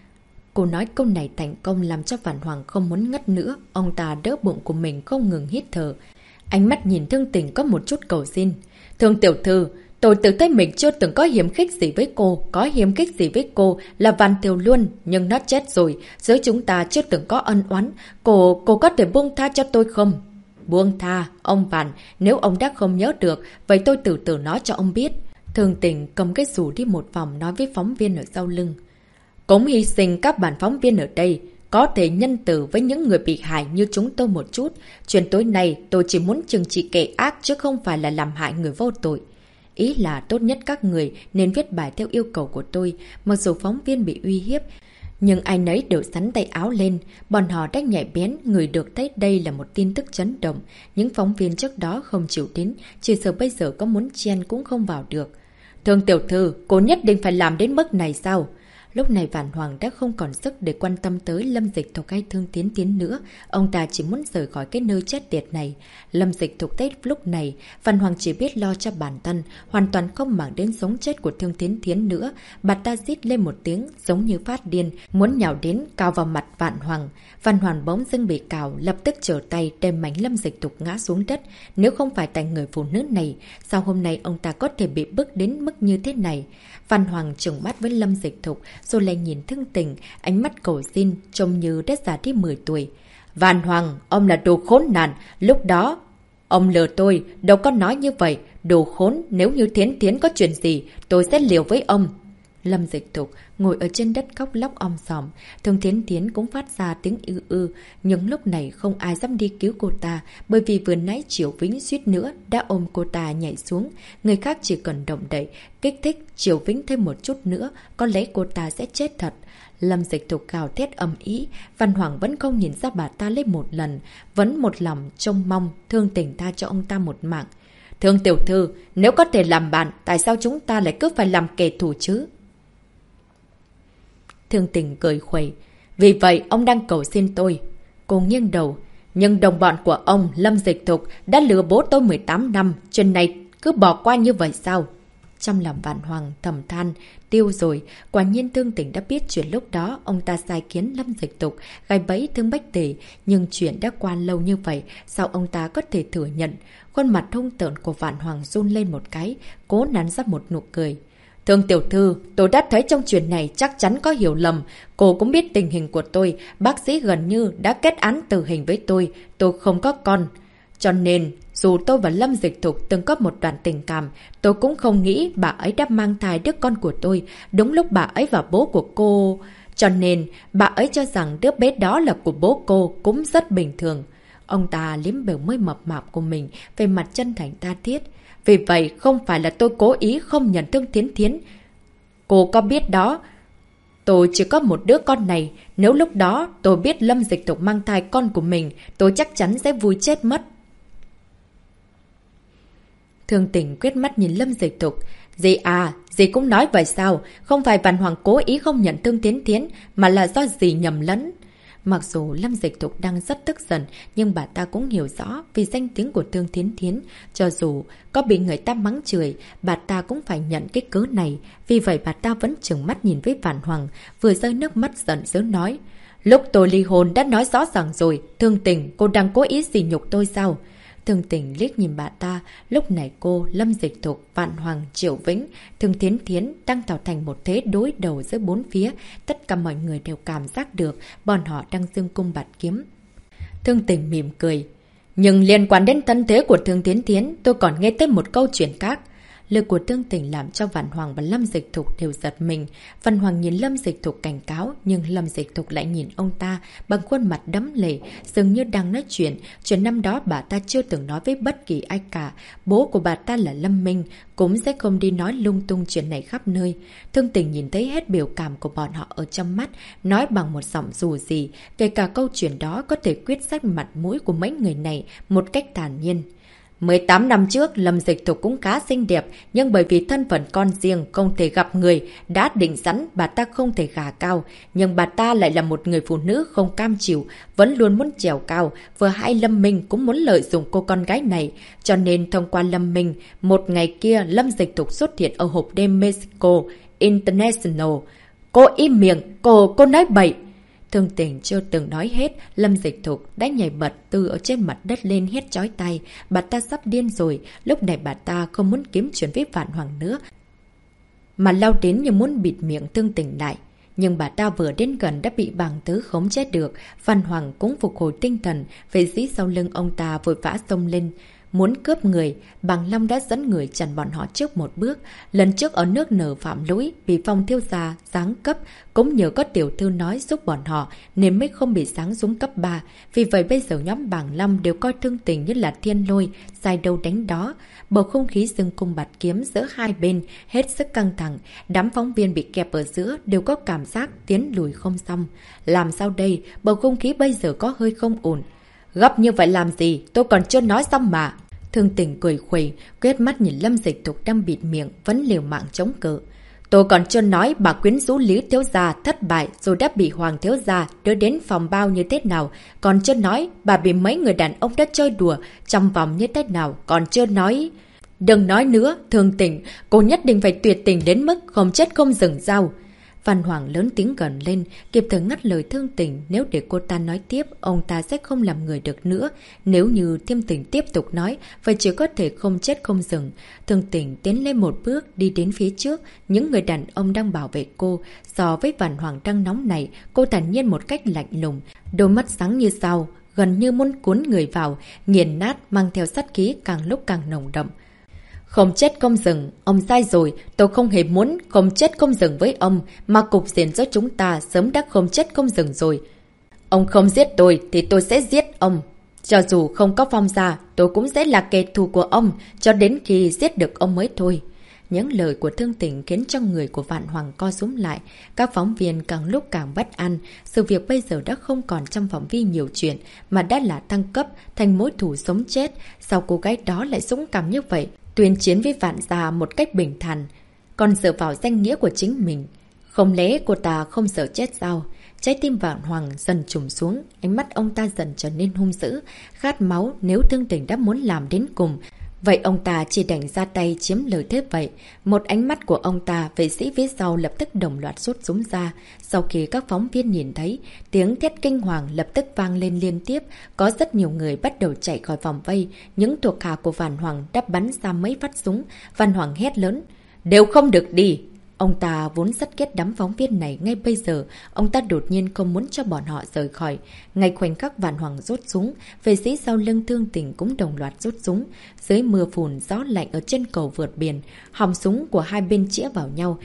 Cô nói câu này thành công làm cho Phan Hoàng không muốn ngất nữa. Ông ta đỡ bụng của mình không ngừng hít thở. Ánh mắt nhìn Thương Tình có một chút cầu xin. Thương tiểu thư, tôi tự thấy mình chưa từng có hiểm khích gì với cô. Có hiểm khích gì với cô là Văn Thiều luôn. Nhưng nó chết rồi. Giữa chúng ta chưa từng có ân oán. Cô có thể buông tha cho tôi không? Buông tha, ông Văn. Nếu ông đã không nhớ được, vậy tôi từ từ nói cho ông biết. Thương Tình cầm cái rủ đi một vòng nói với phóng viên ở sau lưng. Cũng hy sinh các bạn phóng viên ở đây, có thể nhân từ với những người bị hại như chúng tôi một chút. Chuyện tối nay tôi chỉ muốn trừng trị kẻ ác chứ không phải là làm hại người vô tội. Ý là tốt nhất các người nên viết bài theo yêu cầu của tôi. Mặc dù phóng viên bị uy hiếp, nhưng ai nấy đều sắn tay áo lên. Bọn họ đã nhạy bén, người được thấy đây là một tin tức chấn động. Những phóng viên trước đó không chịu đến, chỉ sợ bây giờ có muốn chen cũng không vào được. Thương tiểu thư, cô nhất định phải làm đến mức này sao? Lúc này Phan Hoàng đã không còn sức để quan tâm tới Lâm Dịch Thục hay Thương Thiến Thiến nữa. Ông ta chỉ muốn rời khỏi cái nơi chết tiệt này. Lâm Dịch Thục thấy lúc này, Phan Hoàng chỉ biết lo cho bản thân, hoàn toàn không màng đến sống chết của Thương Thiến Thiến nữa. Bà ta rít lên một tiếng, giống như phát điên, muốn nhào đến cào vào mặt Phan Hoàng. Phan Hoàng bỗng dưng bị cào, lập tức trở tay đem mảnh Lâm Dịch Thục ngã xuống đất. Nếu không phải tại người phụ nữ này, sao hôm nay ông ta có thể bị bức đến mức như thế này? Phan Hoàng trừng mắt với Lâm Dịch Thục, rồi lại nhìn Thương Tình, ánh mắt cầu xin, trông như đã già đi 10 tuổi. Phan Hoàng, ông là đồ khốn nạn, lúc đó ông lừa tôi, đâu có nói như vậy. Đồ khốn, nếu như Thiến Thiến có chuyện gì, tôi sẽ liều với ông. Lâm Dịch Thục ngồi ở trên đất khóc lóc om sòm. Thương Thiến Thiến cũng phát ra tiếng nhưng lúc này không ai dám đi cứu cô ta, bởi vì vừa nãy Triều Vĩnh suýt nữa đã ôm cô ta nhảy xuống. Người khác chỉ cần động đậy, kích thích Triều Vĩnh thêm một chút nữa, có lẽ cô ta sẽ chết thật. Lâm Dịch Thục gào thét ầm ĩ. Phan Hoàng vẫn không nhìn ra bà ta lên một lần, vẫn một lòng trông mong Thương Tình tha cho ông ta một mạng. Thương tiểu thư, nếu có thể làm bạn, tại sao chúng ta lại cứ phải làm kẻ thù chứ? Thương Tình cười khuẩy. Vì vậy ông đang cầu xin tôi. Cô nghiêng đầu. Nhưng đồng bọn của ông Lâm Dịch Thục đã lừa bố tôi 18 năm. Chuyện này cứ bỏ qua như vậy sao? Trong lòng Phan Hoàng thầm than. Tiêu rồi. Quả nhiên Thương Tình đã biết chuyện lúc đó ông ta sai khiến Lâm Dịch Thục gai bẫy Thương Bách Tề. Nhưng chuyện đã qua lâu như vậy, sao ông ta có thể thừa nhận? Khuôn mặt hung tợn của Phan Hoàng run lên một cái, cố nắn ra một nụ cười. Thương tiểu thư, tôi đã thấy trong chuyện này chắc chắn có hiểu lầm. Cô cũng biết tình hình của tôi, bác sĩ gần như đã kết án tử hình với tôi không có con. Cho nên, dù tôi và Lâm Dịch Thục từng có một đoạn tình cảm, tôi cũng không nghĩ bà ấy đã mang thai đứa con của tôi, đúng lúc bà ấy và bố của cô. Cho nên, bà ấy cho rằng đứa bé đó là của bố cô cũng rất bình thường. Ông ta liếm bờ môi mập mạp của mình, về mặt chân thành tha thiết. Vì vậy, không phải là tôi cố ý không nhận Thương Thiến Thiến. Cô có biết đó, tôi chỉ có một đứa con này. Nếu lúc đó tôi biết Lâm Dịch Thục mang thai con của mình, tôi chắc chắn sẽ vui chết mất. Thương Tình quét mắt nhìn Lâm Dịch Thục. Dì à, dì cũng nói vậy sao? Không phải Vạn Hoàng cố ý không nhận Thương Thiến Thiến, mà là do dì nhầm lẫn. Mặc dù Lâm Dịch Thục đang rất tức giận, nhưng bà ta cũng hiểu rõ vì danh tiếng của Thương Thiến Thiến. Cho dù có bị người ta mắng chửi, bà ta cũng phải nhận cái cớ này. Vì vậy bà ta vẫn trừng mắt nhìn với Vạn Hoàng, vừa rơi nước mắt giận dữ nói. Lúc tôi ly hôn đã nói rõ ràng rồi, Thương Tình, cô đang cố ý sỉ nhục tôi sao? Thương Tình liếc nhìn bà ta, lúc này cô, Lâm Dịch Thục, Vạn Hoàng, Triệu Vĩnh, Thương Thiến Thiến đang tạo thành một thế đối đầu giữa bốn phía. Tất cả mọi người đều cảm giác được bọn họ đang dương cung bạt kiếm. Thương Tình mỉm cười. Nhưng liên quan đến thân thế của Thương Thiến Thiến, tôi còn nghe tới một câu chuyện khác. Lời của Thương Tình làm cho Vạn Hoàng và Lâm Dịch Thục đều giật mình. Vạn Hoàng nhìn Lâm Dịch Thục cảnh cáo, nhưng Lâm Dịch Thục lại nhìn ông ta bằng khuôn mặt đẫm lệ, dường như đang nói chuyện. Chuyện năm đó bà ta chưa từng nói với bất kỳ ai cả. Bố của bà ta là Lâm Minh, cũng sẽ không đi nói lung tung chuyện này khắp nơi. Thương Tình nhìn thấy hết biểu cảm của bọn họ ở trong mắt, nói bằng một giọng dù gì, kể cả câu chuyện đó có thể quyết sách mặt mũi của mấy người này một cách thản nhiên. 18 năm trước, Lâm Dịch Thục cũng khá xinh đẹp, nhưng bởi vì thân phận con riêng không thể gặp người, đã định sẵn bà ta không thể gả cao. Nhưng bà ta lại là một người phụ nữ không cam chịu, vẫn luôn muốn trèo cao, vừa hay Lâm Minh cũng muốn lợi dụng cô con gái này. Cho nên thông qua Lâm Minh, một ngày kia Lâm Dịch Thục xuất hiện ở hộp đêm Mexico International. Cô im miệng, cô nói bậy. Thương Tình chưa từng nói hết, Lâm Dịch Thục đã nhảy bật từ ở trên mặt đất lên hét chói tay. Bà ta sắp điên rồi, lúc này bà ta không muốn kiếm chuyện với Vạn Hoàng nữa, mà lao đến như muốn bịt miệng Thương Tình lại. Nhưng bà ta vừa đến gần đã bị bàng tứ khống chế được. Vạn Hoàng cũng phục hồi tinh thần, về dĩ sau lưng ông ta vội vã xông lên muốn cướp người. Bàng Long đã dẫn người chặn bọn họ trước một bước. Lần trước ở nước Nở phạm lỗi bị Phong thiếu gia giáng cấp, cũng nhờ có tiểu thư nói giúp bọn họ nên mới không bị giáng xuống cấp 3. Vì vậy bây giờ nhóm Bàng Long đều coi Thương Tình như là thiên lôi, sai đâu đánh đó. Bầu không khí dương cung bạt kiếm giữa hai bên hết sức căng thẳng. Đám phóng viên bị kẹp ở giữa đều có cảm giác tiến lùi không xong. Làm sao đây? Bầu không khí bây giờ có hơi không ổn. Gấp như vậy làm gì? Tôi còn chưa nói xong mà. Thương Tình cười khuẩy, quét mắt nhìn Lâm Dịch Thục đang bịt miệng, vẫn liều mạng chống cự. Tôi còn chưa nói bà quyến rũ Lý thiếu gia thất bại rồi đã bị Hoàng thiếu gia đưa đến phòng bao như thế nào. Còn chưa nói bà bị mấy người đàn ông đã chơi đùa trong vòng như thế nào. Còn chưa nói... Đừng nói nữa, Thương Tình, cô nhất định phải tuyệt tình đến mức không chết không dừng dao. Văn Hoàng lớn tiếng gần lên, kịp thời ngắt lời Thương Tình. Nếu để cô ta nói tiếp, ông ta sẽ không làm người được nữa. Nếu như Thiêm Tình tiếp tục nói, vậy chỉ có thể không chết không dừng. Thương Tình tiến lên một bước, đi đến phía trước. Những người đàn ông đang bảo vệ cô. So với Văn Hoàng đang nóng này, cô thản nhiên một cách lạnh lùng. Đôi mắt sáng như sao, gần như muốn cuốn người vào, nghiền nát, mang theo sát khí càng lúc càng nồng đậm. Không chết không dừng, ông sai rồi, tôi không hề muốn không chết không dừng với ông, mà cục diện giữa chúng ta sớm đã không chết không dừng rồi. Ông không giết tôi thì tôi sẽ giết ông. Cho dù không có Phong gia, tôi cũng sẽ là kẻ thù của ông, cho đến khi giết được ông mới thôi. Những lời của Thương Tình khiến cho người của Vạn Hoàng co rúm lại. Các phóng viên càng lúc càng bất an. Sự việc bây giờ đã không còn trong phạm vi nhiều chuyện, mà đã là thăng cấp thành mối thù sống chết. Sao cô gái đó lại dũng cảm như vậy? Tuyên chiến với Vạn gia một cách bình thản, còn dựa vào danh nghĩa của chính mình. Không lẽ cô ta không sợ chết sao? Trái tim Vạn Hoàng dần trùng xuống, ánh mắt ông ta dần trở nên hung dữ, khát máu. Nếu Thương Tình đã muốn làm đến cùng, vậy ông ta chỉ đành ra tay chiếm lời thế vậy. Một ánh mắt của ông ta, vệ sĩ phía sau lập tức đồng loạt rút súng ra. Sau khi các phóng viên nhìn thấy, tiếng thét kinh hoàng lập tức vang lên liên tiếp. Có rất nhiều người bắt đầu chạy khỏi vòng vây. Những thuộc hạ của Vạn Hoàng đã bắn ra mấy phát súng. Vạn Hoàng hét lớn, đều không được đi. Ông ta vốn rất ghét đám phóng viên này. Ngay bây giờ, ông ta đột nhiên không muốn cho bọn họ rời khỏi. Ngay khoảnh khắc Vạn Hoàng rút súng, vệ sĩ sau lưng Thương Tình cũng đồng loạt rút súng. Dưới mưa phùn, gió lạnh ở trên cầu vượt biển, họng súng của hai bên chĩa vào nhau.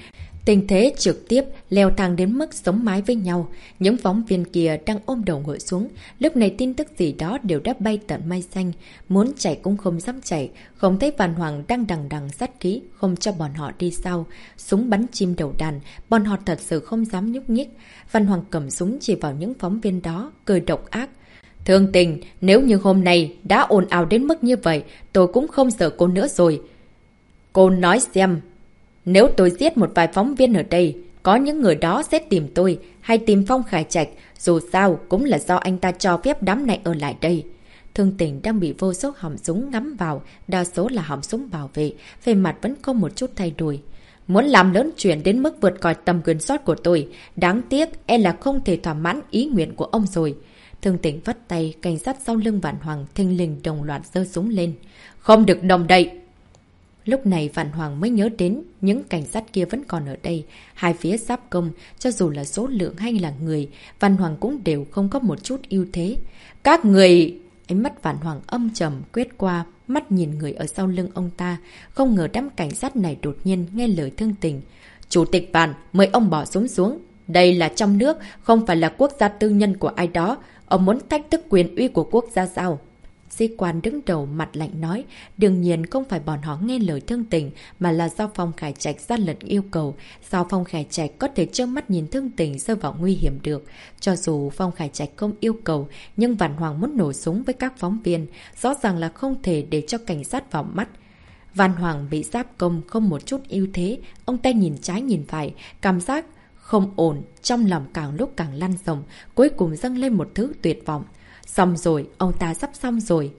Tình thế trực tiếp leo thang đến mức sống mái với nhau. Những phóng viên kia đang ôm đầu ngồi xuống. Lúc này tin tức gì đó đều đã bay tận mây xanh. Muốn chạy cũng không dám chạy. Không thấy Vạn Hoàng đang đằng đằng sát khí, không cho bọn họ đi sau. Súng bắn chim đầu đàn, bọn họ thật sự không dám nhúc nhích. Vạn Hoàng cầm súng chỉ vào những phóng viên đó, cười độc ác. Thương Tình, nếu như hôm nay đã ồn ào đến mức như vậy, tôi cũng không sợ cô nữa rồi. Cô nói xem, nếu tôi giết một vài phóng viên ở đây, có những người đó sẽ tìm tôi hay tìm Phong Khải Trạch, dù sao cũng là do anh ta cho phép đám này ở lại đây. Thương Tình đang bị vô số họng súng ngắm vào, đa số là họng súng bảo vệ, về mặt vẫn không một chút thay đổi. Muốn làm lớn chuyện đến mức vượt khỏi tầm quyền soát của tôi, đáng tiếc e là không thể thỏa mãn ý nguyện của ông rồi. Thương Tình vắt tay, cảnh sát sau lưng Vạn Hoàng thình lình đồng loạt giơ súng lên. Không được động đậy! Lúc này Vạn Hoàng mới nhớ đến những cảnh sát kia vẫn còn ở đây. Hai phía giáp công, cho dù là số lượng hay là người, Vạn Hoàng cũng đều không có một chút ưu thế. Các người... Ánh mắt Vạn Hoàng âm trầm quét qua, mắt nhìn người ở sau lưng ông ta. Không ngờ đám cảnh sát này đột nhiên nghe lời Thương Tình. Chủ tịch Vạn, mời ông bỏ súng xuống. Đây là trong nước, không phải là quốc gia tư nhân của ai đó. Ông muốn thách thức quyền uy của quốc gia sao? Sĩ quan đứng đầu mặt lạnh nói, đương nhiên không phải bọn họ nghe lời Thương Tình, mà là do Phong Khải Trạch ra lệnh yêu cầu. Sao Phong Khải Trạch có thể trơ mắt nhìn Thương Tình rơi vào nguy hiểm được? Cho dù Phong Khải Trạch không yêu cầu, nhưng Vạn Hoàng muốn nổ súng với các phóng viên, rõ ràng là không thể để cho cảnh sát vào mắt. Vạn Hoàng bị giáp công không một chút ưu thế, ông ta nhìn trái nhìn phải, cảm giác không ổn, trong lòng càng lúc càng lăn rộng, cuối cùng dâng lên một thứ tuyệt vọng. Xong rồi, ông ta sắp xong rồi.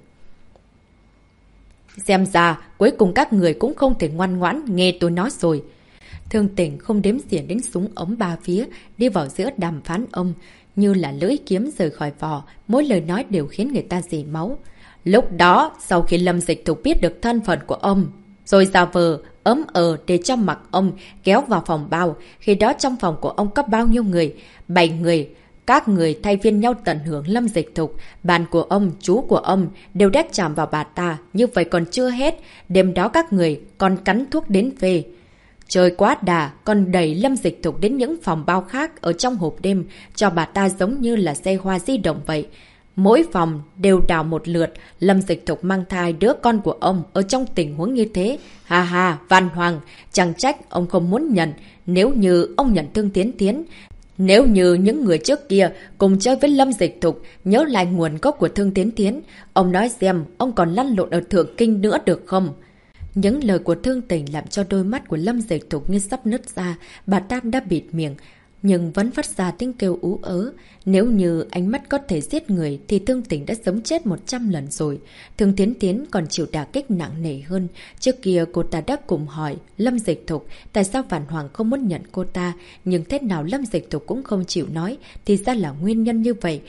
Xem ra, cuối cùng các người cũng không thể ngoan ngoãn, nghe tôi nói rồi. Thương Tình không đếm xỉa đến súng ống ba phía, đi vào giữa đàm phán ông, như là lưỡi kiếm rời khỏi vỏ, mỗi lời nói đều khiến người ta rỉ máu. Lúc đó, sau khi Lâm Dịch Thục biết được thân phận của ông, rồi giả vờ, ấm để cho mặc ông kéo vào phòng bao, khi đó trong phòng của ông có bao nhiêu người? 7 người. Các người thay phiên nhau tận hưởng Lâm Dịch Thục, bạn của ông, chú của ông đều đét chạm vào bà ta, như vậy còn chưa hết, đêm đó các người còn cắn thuốc đến về. Trời quá đà, còn đẩy Lâm Dịch Thục đến những phòng bao khác ở trong hộp đêm, cho bà ta giống như là xe hoa di động vậy. Mỗi phòng đều đào một lượt, Lâm Dịch Thục mang thai đứa con của ông ở trong tình huống như thế. Ha ha, Vạn Hoàng, chẳng trách ông không muốn nhận, nếu như ông nhận Thương Tiến Tiến. Nếu như những người trước kia cùng chơi với Lâm Dịch Thục, nhớ lại nguồn gốc của Thương Tiến Tiến, ông nói xem ông còn lăn lộn ở Thượng Kinh nữa được không? Những lời của Thương Tình làm cho đôi mắt của Lâm Dịch Thục như sắp nứt ra, bà ta đã bịt miệng, nhưng vẫn phát ra tiếng kêu ú ớ. Nếu như ánh mắt có thể giết người thì Thương Tình đã sống chết 100 lần rồi. Thương Tiến Tiến còn chịu đả kích nặng nề hơn. Trước kia cô ta đã cùng hỏi Lâm Dịch Thục tại sao Vạn Hoàng không muốn nhận cô ta, nhưng thế nào Lâm Dịch Thục cũng không chịu nói. Thì ra là nguyên nhân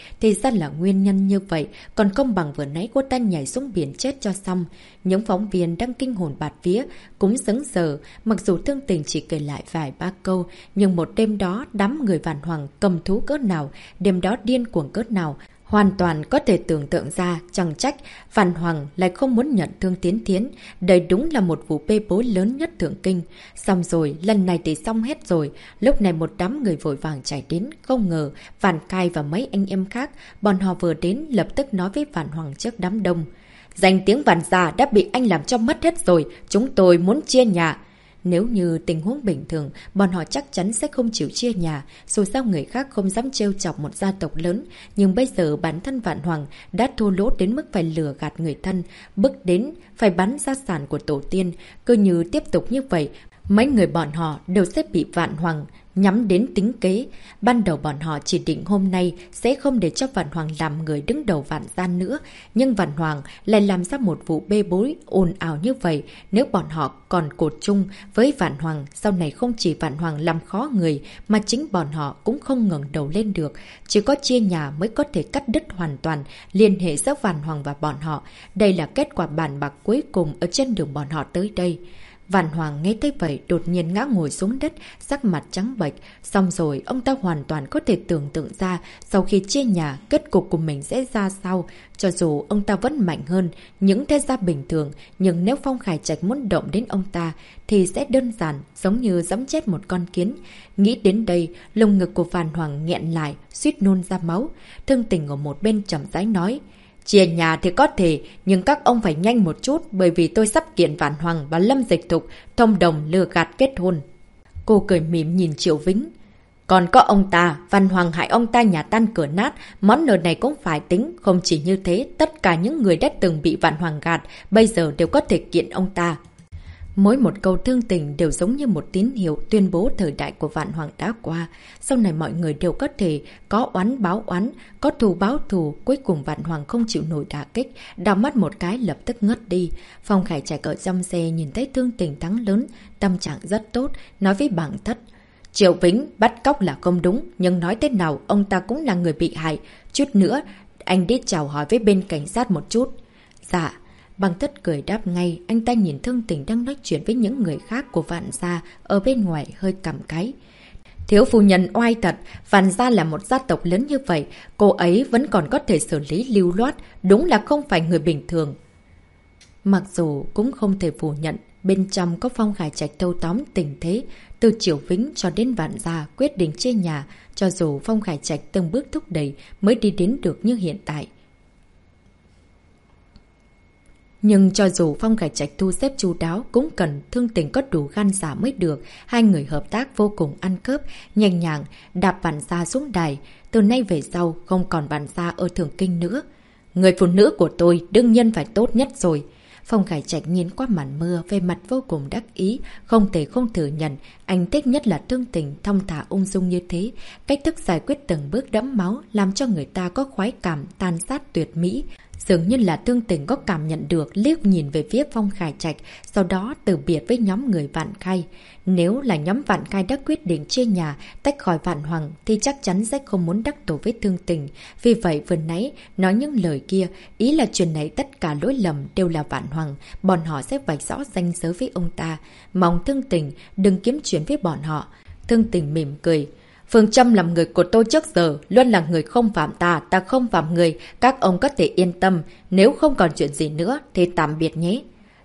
như vậy, còn không bằng vừa nãy cô ta nhảy xuống biển chết cho xong. Những phóng viên đang kinh hồn bạt vía cũng sững sờ, mặc dù Thương Tình chỉ kể lại vài ba câu, nhưng một đêm đó đám người Vạn Hoàng cầm thú cỡ nào, đêm đó điên cuồng cỡ nào, hoàn toàn có thể tưởng tượng ra. Chẳng trách Vạn Hoàng lại không muốn nhận Thương Tiến Tiến. Đây đúng là một vụ bê bối lớn nhất Thượng Kinh. Xong rồi, lần này thì xong hết rồi. Lúc này một đám người vội vàng chạy đến, không ngờ Vạn Cai và mấy anh em khác, bọn họ vừa đến lập tức nói với Vạn Hoàng trước đám đông. Danh tiếng Vạn gia đã bị anh làm cho mất hết rồi, chúng tôi muốn chia nhà. Nếu như tình huống bình thường, bọn họ chắc chắn sẽ không chịu chia nhà, dù sao người khác không dám trêu chọc một gia tộc lớn. Nhưng bây giờ bản thân Vạn Hoàng đã thua lỗ đến mức phải lừa gạt người thân, bức đến phải bán gia sản của tổ tiên. Cứ như tiếp tục như vậy, mấy người bọn họ đều sẽ bị Vạn Hoàng nhắm đến tính kế. Ban đầu bọn họ chỉ định hôm nay sẽ không để cho Vạn Hoàng làm người đứng đầu Vạn gia nữa. Nhưng Vạn Hoàng lại làm ra một vụ bê bối ồn ào như vậy. Nếu bọn họ còn cột chung với Vạn Hoàng, sau này không chỉ Vạn Hoàng làm khó người, mà chính bọn họ cũng không ngẩng đầu lên được. Chỉ có chia nhà mới có thể cắt đứt hoàn toàn liên hệ giữa Vạn Hoàng và bọn họ. Đây là kết quả bàn bạc cuối cùng ở trên đường bọn họ tới đây. Vạn Hoàng nghe thấy vậy đột nhiên ngã ngồi xuống đất, sắc mặt trắng bệch. Xong rồi ông ta hoàn toàn có thể tưởng tượng ra sau khi chia nhà kết cục của mình sẽ ra sao. Cho dù ông ta vẫn mạnh hơn những thế gia bình thường, nhưng nếu Phong Khải Trạch muốn động đến ông ta thì sẽ đơn giản giống như giẫm chết một con kiến. Nghĩ đến đây, lồng ngực của Vạn Hoàng nghẹn lại, suýt nôn ra máu. Thương Tình ở một bên chậm rãi nói: Chia nhà thì có thể, nhưng các ông phải nhanh một chút, bởi vì tôi sắp kiện Vạn Hoàng và Lâm Dịch Thục thông đồng lừa gạt kết hôn. Cô cười mỉm nhìn Triệu Vĩnh. Còn có ông ta, Vạn Hoàng hại ông ta nhà tan cửa nát, món nợ này cũng phải tính. Không chỉ như thế, tất cả những người đã từng bị Vạn Hoàng gạt, bây giờ đều có thể kiện ông ta. Mỗi một câu Thương Tình đều giống như một tín hiệu tuyên bố thời đại của Vạn Hoàng đã qua. Sau này mọi người đều có thể có oán báo oán, có thù báo thù. Cuối cùng Vạn Hoàng không chịu nổi đả kích, đào mắt một cái lập tức ngất đi. Phong Khải Trạch ở trong xe nhìn thấy Thương Tình thắng lớn, tâm trạng rất tốt, nói với Bàng Thất: Triệu Vĩnh bắt cóc là không đúng, nhưng nói thế nào ông ta cũng là người bị hại. Chút nữa anh đi chào hỏi với bên cảnh sát một chút. Dạ. Bàng Thất cười đáp ngay, anh ta nhìn Thương Tình đang nói chuyện với những người khác của Vạn gia ở bên ngoài hơi cảm cáy. Thiếu phu nhân oai thật, Vạn gia là một gia tộc lớn như vậy, cô ấy vẫn còn có thể xử lý lưu loát, đúng là không phải người bình thường. Mặc dù cũng không thể phủ nhận, bên trong có Phong Khải Trạch thâu tóm tình thế, từ Triệu Vĩnh cho đến Vạn gia quyết định chia nhà, cho dù Phong Khải Trạch từng bước thúc đẩy mới đi đến được như hiện tại. Nhưng cho dù Phong Khải Trạch thu xếp chu đáo cũng cần Thương Tình có đủ gan dạ mới được. Hai người hợp tác vô cùng ăn khớp, nhanh nhàng đạp Vạn gia xuống đài. Từ nay về sau không còn Vạn gia ở Thường Kinh nữa. Người phụ nữ của tôi đương nhiên phải tốt nhất rồi. Phong Khải Trạch nhìn qua màn mưa, về mặt vô cùng đắc ý, không thể không thừa nhận, anh thích nhất là Thương Tình thong thả ung dung như thế. Cách thức giải quyết từng bước đẫm máu làm cho người ta có khoái cảm tàn sát tuyệt mỹ. Dường như là Thương Tình có cảm nhận được, liếc nhìn về phía Phong Khải Trạch, sau đó từ biệt với nhóm người Vạn Khai. Nếu là nhóm Vạn Khai đã quyết định chia nhà, tách khỏi Vạn Hoàng thì chắc chắn sẽ không muốn đắc tội với Thương Tình. Vì vậy vừa nãy nói những lời kia, ý là chuyện này tất cả lỗi lầm đều là Vạn Hoàng, bọn họ sẽ vạch rõ ranh giới với ông ta. Mong Thương Tình đừng kiếm chuyện với bọn họ. Thương Tình mỉm cười. Phương châm làm người của tôi trước giờ luôn là người không phạm ta, ta không phạm người, các ông có thể yên tâm, nếu không còn chuyện gì nữa thì tạm biệt nhé.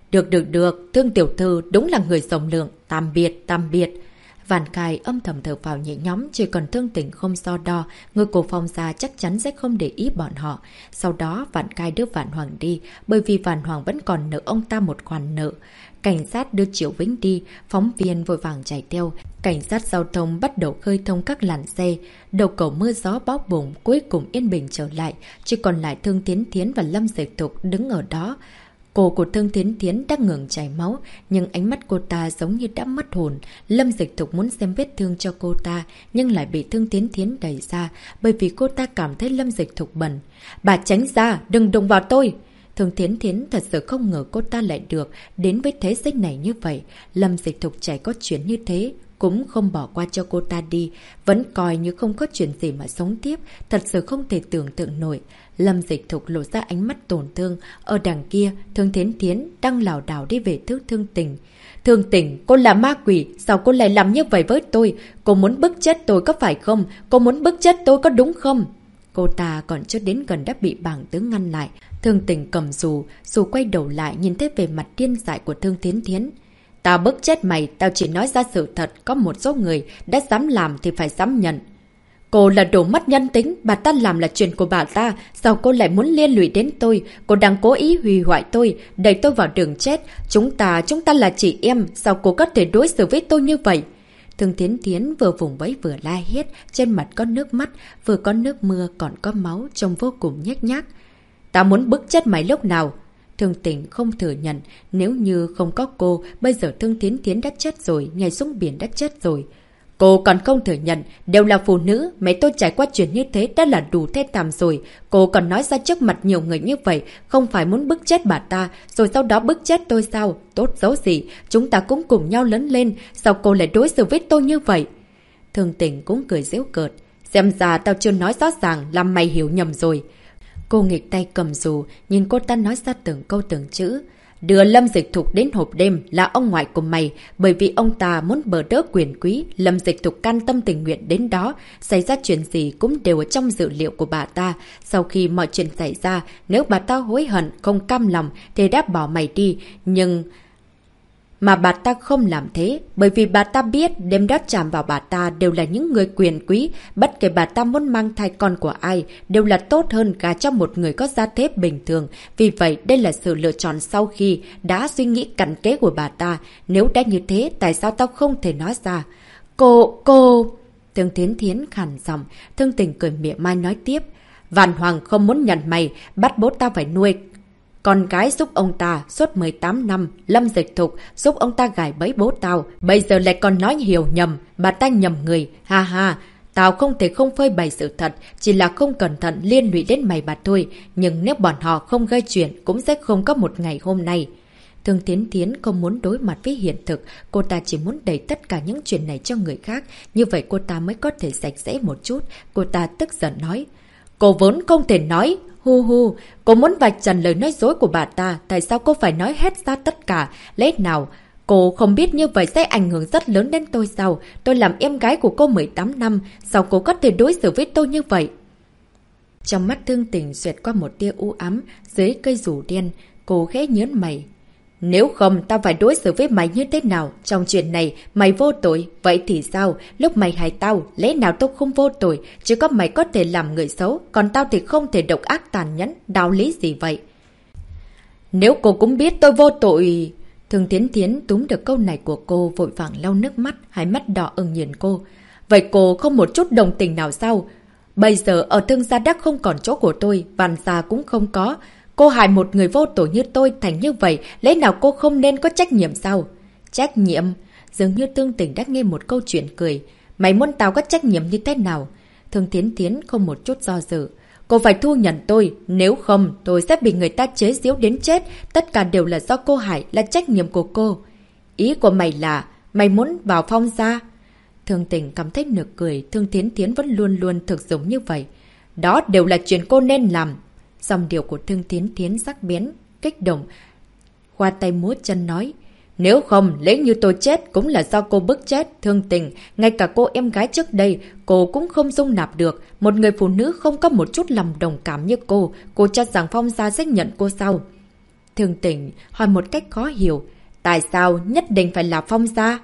Được, Thương tiểu thư đúng là người rộng lượng, tạm biệt. Vạn Khai âm thầm thở vào nhẹ nhõm, chỉ còn Thương Tình không so đo, người của Phong gia chắc chắn sẽ không để ý bọn họ. Sau đó Vạn Khai đưa Vạn Hoàng đi, bởi vì Vạn Hoàng vẫn còn nợ ông ta một khoản nợ. Cảnh sát đưa Triệu Vĩnh đi, phóng viên vội vàng chạy theo. Cảnh sát giao thông bắt đầu khơi thông các làn xe. Đầu cầu mưa gió bão bùng cuối cùng yên bình trở lại, chỉ còn lại Thương Thiến Thiến và Lâm Dịch Thục đứng ở đó. Cổ của Thương Thiến Thiến đang ngừng chảy máu, nhưng ánh mắt cô ta giống như đã mất hồn. Lâm Dịch Thục muốn xem vết thương cho cô ta, nhưng lại bị Thương Thiến Thiến đẩy ra, bởi vì cô ta cảm thấy Lâm Dịch Thục bẩn. Bà tránh ra, đừng đụng vào tôi! Thương Thiến Thiến thật sự không ngờ cô ta lại được đến với thế giới này như vậy. Lâm Dịch Thục chảy có chuyện như thế, cũng không bỏ qua cho cô ta đi, vẫn coi như không có chuyện gì mà sống tiếp, thật sự không thể tưởng tượng nổi. Lâm Dịch Thục lộ ra ánh mắt tổn thương, ở đằng kia, Thương Thiến Thiến đang lảo đảo đi về trước Thương Tình. Thương Tình, cô là ma quỷ, sao cô lại làm như vậy với tôi? Cô muốn bức chết tôi có phải không? Cô muốn bức chết tôi có đúng không? Cô ta còn chưa đến gần đã bị Bàng Tứ ngăn lại. Thương Tình cầm dù quay đầu lại nhìn thấy về mặt điên dại của Thương Thiến Thiến. Tao bức chết mày, tao chỉ nói ra sự thật, có một số người đã dám làm thì phải dám nhận. Cô là đồ mất nhân tính, bà ta làm là chuyện của bà ta, sao cô lại muốn liên lụy đến tôi? Cô đang cố ý hủy hoại tôi, đẩy tôi vào đường chết. Chúng ta là chị em, sao cô có thể đối xử với tôi như vậy? Thương Thiến Thiến vừa vùng vẫy vừa la hét, trên mặt có nước mắt, vừa có nước mưa còn có máu, trông vô cùng nhếch nhác. Tao muốn bức chết mày lúc nào? Thương Tình không thừa nhận, nếu như không có cô, bây giờ Thương Thiến Thiến đã chết rồi, nhảy xuống biển đã chết rồi. Cô còn không thừa nhận, đều là phụ nữ, mẹ tôi trải qua chuyện như thế đã là đủ thê thảm rồi. Cô còn nói ra trước mặt nhiều người như vậy, không phải muốn bức chết bà ta, rồi sau đó bức chết tôi sao? Tốt xấu gì, chúng ta cũng cùng nhau lớn lên, sao cô lại đối xử với tôi như vậy? Thương Tình cũng cười giễu cợt. Xem ra tao chưa nói rõ ràng, làm mày hiểu nhầm rồi. Cô nghịch tay cầm dù, nhìn cô ta nói ra từng câu từng chữ. Đưa Lâm Dịch Thục đến hộp đêm là ông ngoại của mày, bởi vì ông ta muốn bờ đỡ quyền quý. Lâm Dịch Thục can tâm tình nguyện đến đó, xảy ra chuyện gì cũng đều ở trong dự liệu của bà ta. Sau khi mọi chuyện xảy ra, nếu bà ta hối hận, không cam lòng thì đã bỏ mày đi, nhưng mà bà ta không làm thế, bởi vì bà ta biết đêm đó chạm vào bà ta đều là những người quyền quý, bất kể bà ta muốn mang thai con của ai, đều là tốt hơn gả cho một người có gia thế bình thường. Vì vậy, đây là sự lựa chọn sau khi đã suy nghĩ cặn kẽ của bà ta. Nếu đã như thế, tại sao tao không thể nói ra? Cô... Thương Thiến Thiến khàn giọng, Thương Tình cười mỉa mai nói tiếp. Vạn Hoàng không muốn nhận mày, bắt bố tao phải nuôi con gái giúp ông ta suốt 18 năm, Lâm Dịch Thục giúp ông ta gài bẫy bố tao. Bây giờ lại còn nói hiểu nhầm, bà ta nhầm người. Ha ha, tao không thể không phơi bày sự thật, chỉ là không cẩn thận liên lụy đến mày bà thôi. Nhưng nếu bọn họ không gây chuyện, cũng sẽ không có một ngày hôm nay. Thương Thiến Thiến không muốn đối mặt với hiện thực, cô ta chỉ muốn đẩy tất cả những chuyện này cho người khác, như vậy cô ta mới có thể sạch sẽ một chút. Cô ta tức giận nói, cô vốn không thể nói. Hu hu, cô muốn vạch trần lời nói dối của bà ta, tại sao cô phải nói hết ra tất cả? Lẽ nào cô không biết như vậy sẽ ảnh hưởng rất lớn đến tôi sao? Tôi làm em gái của cô 18 năm, sao cô có thể đối xử với tôi như vậy? Trong mắt Thương Tình xẹt qua một tia u ám, dưới cây rủ đen, cô khẽ nhớn mày. Nếu không, tao phải đối xử với mày như thế nào? Trong chuyện này, mày vô tội. Vậy thì sao? Lúc mày hại tao, lẽ nào tao không vô tội? Chỉ có mày có thể làm người xấu, còn tao thì không thể độc ác tàn nhẫn. Đạo lý gì vậy? Nếu cô cũng biết tôi vô tội... Thương Thiến Thiến túm được câu này của cô, vội vàng lau nước mắt, hai mắt đỏ ửng nhìn cô. Vậy cô không một chút đồng tình nào sao? Bây giờ ở Thương gia đã không còn chỗ của tôi, Vạn gia cũng không có. Cô hại một người vô tội như tôi thành như vậy, lẽ nào cô không nên có trách nhiệm sao? Trách nhiệm? Dường như Thương Tình đã nghe một câu chuyện cười. Mày muốn tao có trách nhiệm như thế nào? Thương Thiến Thiến không một chút do dự. Cô phải thu nhận tôi, nếu không tôi sẽ bị người ta chế giễu đến chết. Tất cả đều là do cô hại, là trách nhiệm của cô. Ý của mày là mày muốn vào Phong gia? Thương Tình cảm thấy nực cười, Thương Thiến Thiến vẫn luôn luôn thực dụng như vậy. Đó đều là chuyện cô nên làm. Dòng điệu của Thương Thiến Thiến sắc bén, kích động, khoa tay múa chân nói. Nếu không, lấy như tôi chết cũng là do cô bức chết. Thương Tình, ngay cả cô em gái trước đây, cô cũng không dung nạp được. Một người phụ nữ không có một chút lòng đồng cảm như cô cho rằng Phong gia sẽ nhận cô sao? Thương Tình hỏi một cách khó hiểu. Tại sao nhất định phải là Phong gia?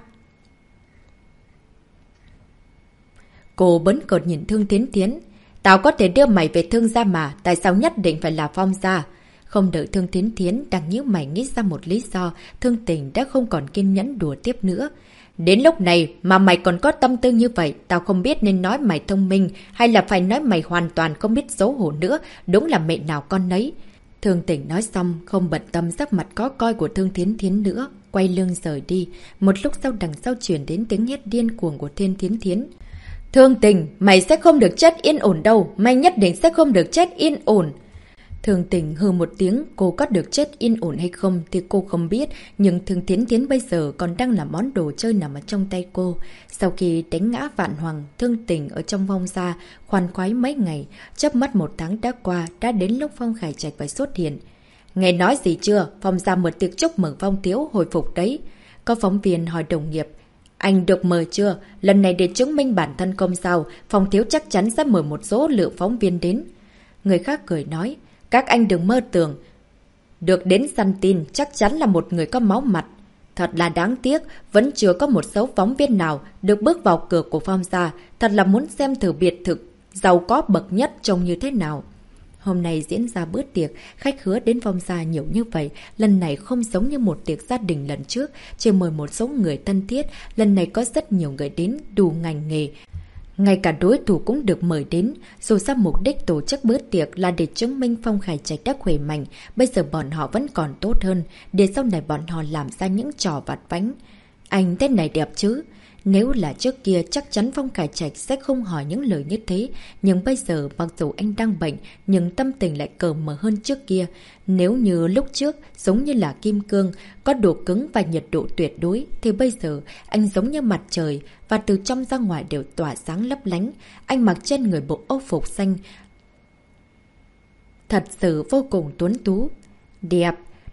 Cô bấn cợt nhìn Thương Thiến Thiến. Tao có thể đưa mày về Thương gia mà, tại sao nhất định phải là Phong gia? Không đợi Thương Thiến Thiến đang nhíu mày nghĩ ra một lý do, Thương Tình đã không còn kiên nhẫn đùa tiếp nữa. Đến lúc này mà mày còn có tâm tư như vậy, tao không biết nên nói mày thông minh hay là phải nói mày hoàn toàn không biết xấu hổ nữa, đúng là mẹ nào con nấy. Thương Tình nói xong, không bận tâm sắc mặt có coi của Thương Thiến Thiến nữa, quay lưng rời đi. Một lúc sau đằng sau truyền đến tiếng hét điên cuồng của Thiên Thiến Thiến. Thương Tình, mày sẽ không được chết yên ổn đâu, mày nhất định sẽ không được chết yên ổn. Thương Tình hừ một tiếng, cô có được chết yên ổn hay không thì cô không biết, nhưng Thương Thiến Thiến bây giờ còn đang là món đồ chơi nằm ở trong tay cô. Sau khi đánh ngã Vạn Hoàng, Thương Tình ở trong Phong gia khoan khoái mấy ngày, chớp mắt một tháng đã qua, đã đến lúc Phong Khải Trạch phải xuất hiện. Nghe nói gì chưa? Phong gia mở tiệc chúc mừng Phong thiếu hồi phục đấy. Có phóng viên hỏi đồng nghiệp. Anh được mời chưa? Lần này để chứng minh bản thân công sao, Phong thiếu chắc chắn sẽ mời một số lượng phóng viên đến. Người khác cười nói. Các anh đừng mơ tưởng. Được đến săn tin chắc chắn là một người có máu mặt. Thật là đáng tiếc, vẫn chưa có một số phóng viên nào được bước vào cửa của Phong gia. Thật là muốn xem thử biệt thực, giàu có bậc nhất trông như thế nào. Hôm nay diễn ra bữa tiệc, khách hứa đến Phong gia nhiều như vậy. Lần này không giống như một tiệc gia đình lần trước, chỉ mời một số người thân thiết. Lần này có rất nhiều người đến, đủ ngành nghề. Ngay cả đối thủ cũng được mời đến, dù sao mục đích tổ chức bữa tiệc là để chứng minh Phong Khải Trạch đã khỏe mạnh, bây giờ bọn họ vẫn còn tốt hơn, để sau này bọn họ làm ra những trò vặt vãnh. Anh thế này đẹp chứ? Nếu là trước kia chắc chắn Phong Khải Trạch sẽ không hỏi những lời như thế, nhưng bây giờ mặc dù anh đang bệnh, nhưng tâm tình lại cởi mở hơn trước kia. Nếu như lúc trước giống như là kim cương, có độ cứng và nhiệt độ tuyệt đối, thì bây giờ anh giống như mặt trời và từ trong ra ngoài đều tỏa sáng lấp lánh. Anh mặc trên người bộ âu phục xanh, thật sự vô cùng tuấn tú, đẹp.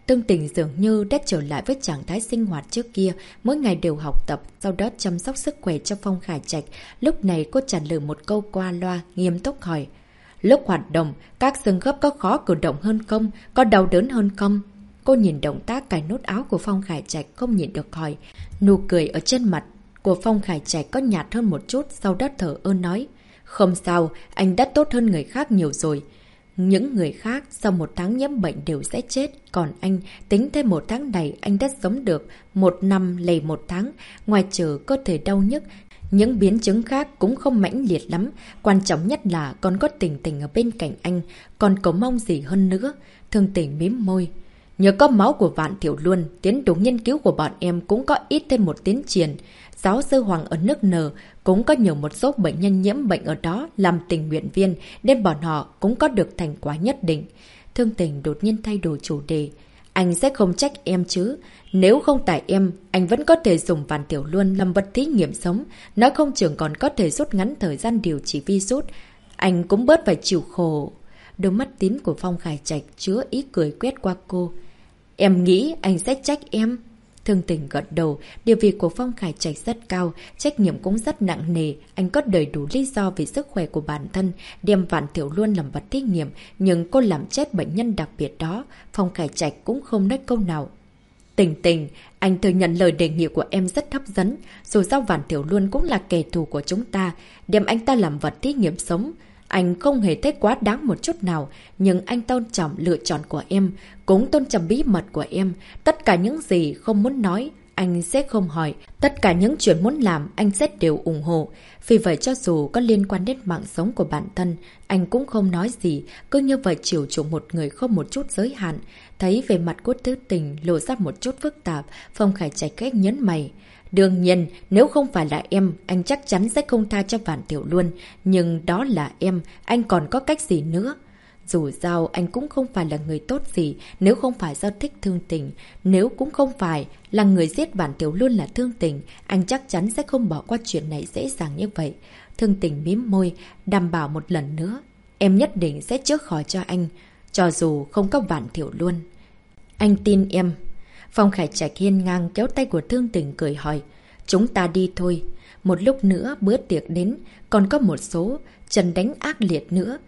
Tương Tình dường như đã trở lại với trạng thái sinh hoạt trước kia, mỗi ngày đều học tập, sau đó chăm sóc sức khỏe cho Phong Khải Trạch. Lúc này cô trả lời một câu qua loa, nghiêm túc hỏi. Lúc hoạt động, các xương khớp có khó cử động hơn không? Có đau đớn hơn không? Cô nhìn động tác cài nút áo của Phong Khải Trạch không nhịn được hỏi. Nụ cười ở trên mặt của Phong Khải Trạch có nhạt hơn một chút, sau đó thở ơ nói. Không sao, anh đã tốt hơn người khác nhiều rồi. Những người khác sau 1 tháng nhiễm bệnh đều sẽ chết. Còn anh, tính thêm 1 tháng này anh đã sống được 1 năm lẻ 1 tháng. Ngoài trừ cơ thể đau nhức, những biến chứng khác cũng không mãnh liệt lắm. Quan trọng nhất là còn có Tình Tình ở bên cạnh anh. Còn cầu mong gì hơn nữa? Thương Tình mím môi. Nhờ có máu của Vạn Thiểu Luân, tiến độ nghiên cứu của bọn em cũng có ít thêm một tiến triển. Giáo sư Hoàng ở nước N cũng có nhiều một số bệnh nhân nhiễm bệnh ở đó làm tình nguyện viên, nên bọn họ cũng có được thành quả nhất định. Thương Tình đột nhiên thay đổi chủ đề. Anh sẽ không trách em chứ. Nếu không tại em, anh vẫn có thể dùng Vạn Tiểu Luân làm vật thí nghiệm sống. Nói không chừng còn có thể rút ngắn thời gian điều trị virus. Anh cũng bớt phải chịu khổ. Đôi mắt tín của Phong Khải Trạch chứa ý cười quét qua cô. Em nghĩ anh sẽ trách em. Thương Tình gật đầu, địa vị của Phong Khải Trạch rất cao, trách nhiệm cũng rất nặng nề. Anh có đầy đủ lý do vì sức khỏe của bản thân, đem Vạn Tiểu Luân làm vật thí nghiệm, nhưng cô làm chết bệnh nhân đặc biệt đó. Phong Khải Trạch cũng không nói câu nào. Tình Tình, anh thừa nhận lời đề nghị của em rất hấp dẫn. Dù sao Vạn Tiểu Luân cũng là kẻ thù của chúng ta, đem anh ta làm vật thí nghiệm sống. Anh không hề thấy quá đáng một chút nào, nhưng anh tôn trọng lựa chọn của em, cũng tôn trọng bí mật của em. Tất cả những gì không muốn nói, anh sẽ không hỏi. Tất cả những chuyện muốn làm, anh sẽ đều ủng hộ. Vì vậy cho dù có liên quan đến mạng sống của bản thân, anh cũng không nói gì, cứ như vậy chiều chuộng một người không một chút giới hạn. Thấy về mặt của Tư Tình lộ ra một chút phức tạp, Phong Khải Trạch cách nhấn mày. Đương nhiên, nếu không phải là em, anh chắc chắn sẽ không tha cho Vạn Tiểu Luân. Nhưng đó là em, anh còn có cách gì nữa? Dù sao, anh cũng không phải là người tốt gì, nếu không phải do thích Thương Tình. Nếu cũng không phải là người giết Vạn Tiểu Luân là Thương Tình, anh chắc chắn sẽ không bỏ qua chuyện này dễ dàng như vậy. Thương Tình mím môi, đảm bảo một lần nữa. Em nhất định sẽ chữa khỏi cho anh, cho dù không có Vạn Tiểu Luân. Anh tin em. Phong Khải Trạch hiên ngang kéo tay của Thương Tình cười hỏi. Chúng ta đi thôi. Một lúc nữa bữa tiệc đến, còn có một số trận đánh ác liệt nữa.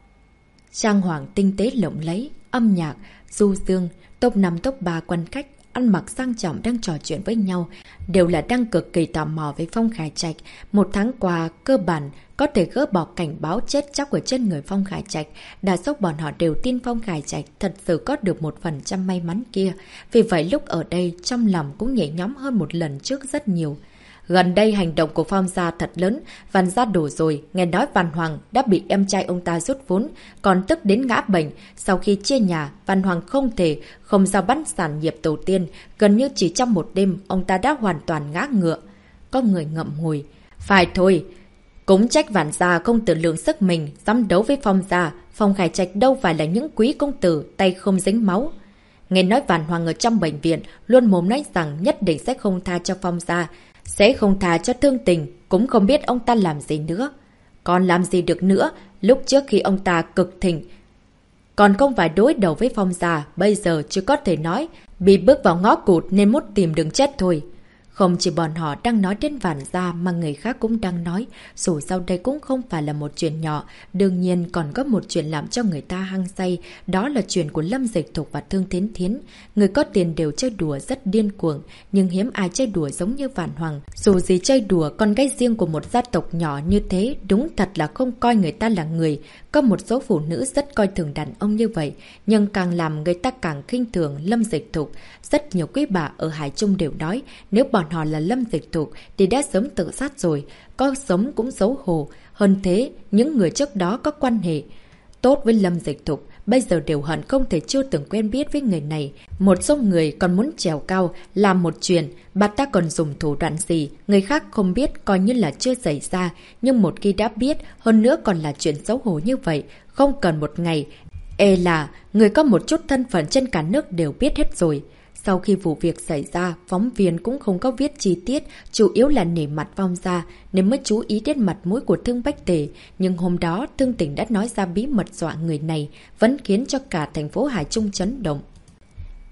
Trang hoàng tinh tế lộng lẫy, âm nhạc, du dương, top 5 top 3 quan khách, ăn mặc sang trọng đang trò chuyện với nhau, đều là đang cực kỳ tò mò với Phong Khải Trạch. 1 tháng qua, cơ bản có thể gỡ bỏ cảnh báo chết chóc ở trên người Phong Khải Trạch. Đa số bọn họ đều tin Phong Khải Trạch thật sự có được 1% may mắn kia. Vì vậy lúc ở đây, trong lòng cũng nhẹ nhõm hơn một lần trước rất nhiều. Gần đây hành động của Phong gia thật lớn, Văn gia đổ rồi, nghe nói Văn Hoàng đã bị em trai ông ta rút vốn, còn tức đến ngã bệnh. Sau khi chia nhà, Văn Hoàng không thể không giao bán sản nghiệp tổ tiên, gần như chỉ trong một đêm, ông ta đã hoàn toàn ngã ngựa. Có người ngậm ngùi. Phải thôi, cũng trách Vạn gia không tự lượng sức mình, dám đấu với Phong gia. Phong Khải Trạch đâu phải là những quý công tử, tay không dính máu. Nghe nói Văn Hoàng ở trong bệnh viện, luôn mồm nói rằng nhất định sẽ không tha cho Phong gia. Sẽ không tha cho Thương Tình, cũng không biết ông ta làm gì nữa. Còn làm gì được nữa, lúc trước khi ông ta cực thịnh, còn không phải đối đầu với Phong gia, bây giờ chỉ có thể nói, bị bước vào ngõ cụt nên muốn tìm đường chết thôi. Không chỉ bọn họ đang nói đến Vạn gia mà người khác cũng đang nói, dù sao đây cũng không phải là một chuyện nhỏ, đương nhiên còn có một chuyện làm cho người ta hăng say, đó là chuyện của Lâm Dịch Thục và Thương Thiến Thiến. Người có tiền đều chơi đùa rất điên cuồng, nhưng hiếm ai chơi đùa giống như Vạn Hoàng. Dù gì chơi đùa con gái riêng của một gia tộc nhỏ như thế, đúng thật là không coi người ta là người. Có một số phụ nữ rất coi thường đàn ông như vậy, nhưng càng làm người ta càng khinh thường Lâm Dịch Thục. Rất nhiều quý bà ở Hải Trung đều nói, nếu bọn họ là Lâm Dịch Thục thì đã sớm tự sát rồi, có sống cũng xấu hổ. Hơn thế, những người trước đó có quan hệ tốt với Lâm Dịch Thục, bây giờ đều hận không thể chưa từng quen biết với người này. Một số người còn muốn trèo cao, làm một chuyện, bà ta còn dùng thủ đoạn gì, người khác không biết coi như là chưa xảy ra, nhưng một khi đã biết, hơn nữa còn là chuyện xấu hổ như vậy, không cần một ngày. Là, người có một chút thân phận trên cả nước đều biết hết rồi. Sau khi vụ việc xảy ra, phóng viên cũng không có viết chi tiết, chủ yếu là nể mặt Phong gia, nên mới chú ý đến mặt mũi của Thương Bách Tề. Nhưng hôm đó, Thương Tỉnh đã nói ra bí mật dọa người này, vẫn khiến cho cả thành phố Hải Trung chấn động.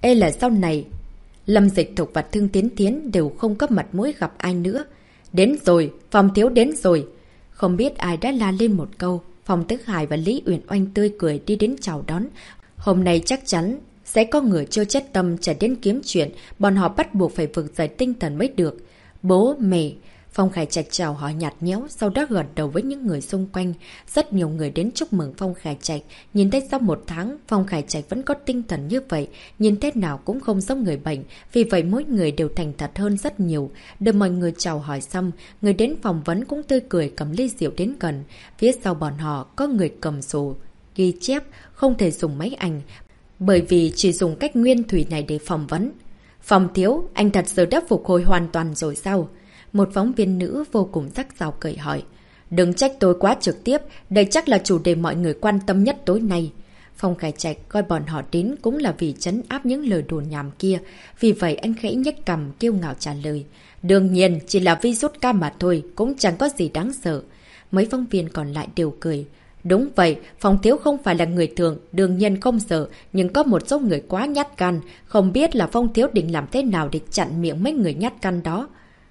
e là sau này Lâm Dịch Thục và Thương Tiến Tiến đều không có mặt mũi gặp ai nữa. Đến rồi, Phong thiếu đến rồi. Không biết ai đã la lên một câu. Phong Tức Hải và Lý Uyển Oanh tươi cười đi đến chào đón. Hôm nay chắc chắn sẽ có người chưa chết tâm chạy đến kiếm chuyện. Bọn họ bắt buộc phải vực dậy tinh thần mới được. Bố, mẹ. Phong Khải Trạch chào hỏi nhạt nhẽo, sau đó gật đầu với những người xung quanh. Rất nhiều người đến chúc mừng Phong Khải Trạch. Nhìn thấy sau một tháng, Phong Khải Trạch vẫn có tinh thần như vậy, nhìn thế nào cũng không giống người bệnh. Vì vậy mỗi người đều thành thật hơn rất nhiều. Được mọi người chào hỏi xong, người đến phỏng vấn cũng tươi cười cầm ly rượu đến gần. Phía sau bọn họ có người cầm sổ ghi chép, không thể dùng máy ảnh, bởi vì chỉ dùng cách nguyên thủy này để phỏng vấn. Phong thiếu, anh thật sự đã phục hồi hoàn toàn rồi sao? Một phóng viên nữ vô cùng sắc sảo cười hỏi. Đừng trách tôi quá trực tiếp, đây chắc là chủ đề mọi người quan tâm nhất tối nay. Phong Khải Trạch coi bọn họ đến cũng là vì trấn áp những lời đồn nhảm kia. Vì vậy anh khẽ nhếch cằm kiêu ngạo trả lời. Đương nhiên, chỉ là virus ca mà thôi, cũng chẳng có gì đáng sợ. Mấy phóng viên còn lại đều cười. Đúng vậy, Phong thiếu không phải là người thường, đương nhiên không sợ, nhưng có một số người quá nhát gan. Không biết là Phong thiếu định làm thế nào để chặn miệng mấy người nhát gan đó.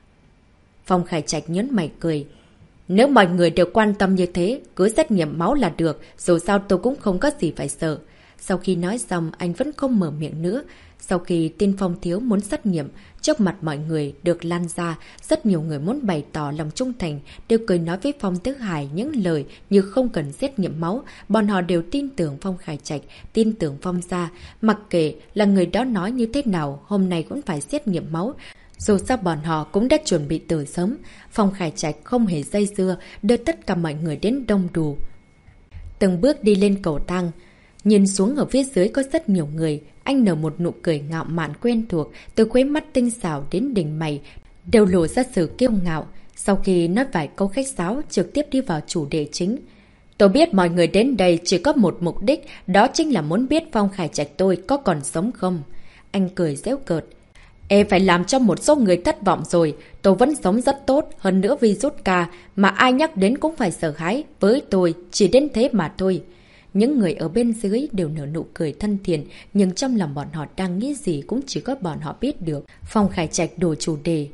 Phong Khải Trạch nhấn mày cười. Nếu mọi người đều quan tâm như thế, cứ xét nghiệm máu là được, dù sao tôi cũng không có gì phải sợ. Sau khi nói xong, anh vẫn không mở miệng nữa. Sau khi tin Phong thiếu muốn xét nghiệm, trước mặt mọi người được lan ra, rất nhiều người muốn bày tỏ lòng trung thành, đều cười nói với Phong Tức Hải những lời như không cần xét nghiệm máu. Bọn họ đều tin tưởng Phong Khải Trạch, tin tưởng Phong gia. Mặc kệ là người đó nói như thế nào, hôm nay cũng phải xét nghiệm máu. Dù sao bọn họ cũng đã chuẩn bị từ sớm. Phong Khải Trạch không hề dây dưa, đưa tất cả mọi người đến đông đủ. Từng bước đi lên cầu thang, nhìn xuống ở phía dưới có rất nhiều người. Anh nở một nụ cười ngạo mạn quen thuộc, từ khóe mắt tinh xảo đến đỉnh mày, đều lộ ra sự kiêu ngạo. Sau khi nói vài câu khách sáo, trực tiếp đi vào chủ đề chính. Tôi biết mọi người đến đây chỉ có một mục đích, đó chính là muốn biết Phong Khải Trạch tôi có còn sống không. Anh cười giễu cợt. Phải làm cho một số người thất vọng rồi. Tôi vẫn sống rất tốt, hơn nữa virus ca, mà ai nhắc đến cũng phải sợ hãi. Với tôi, chỉ đến thế mà thôi. Những người ở bên dưới đều nở nụ cười thân thiện, nhưng trong lòng bọn họ đang nghĩ gì cũng chỉ có bọn họ biết được. Phong Khải Trạch đổi chủ đề.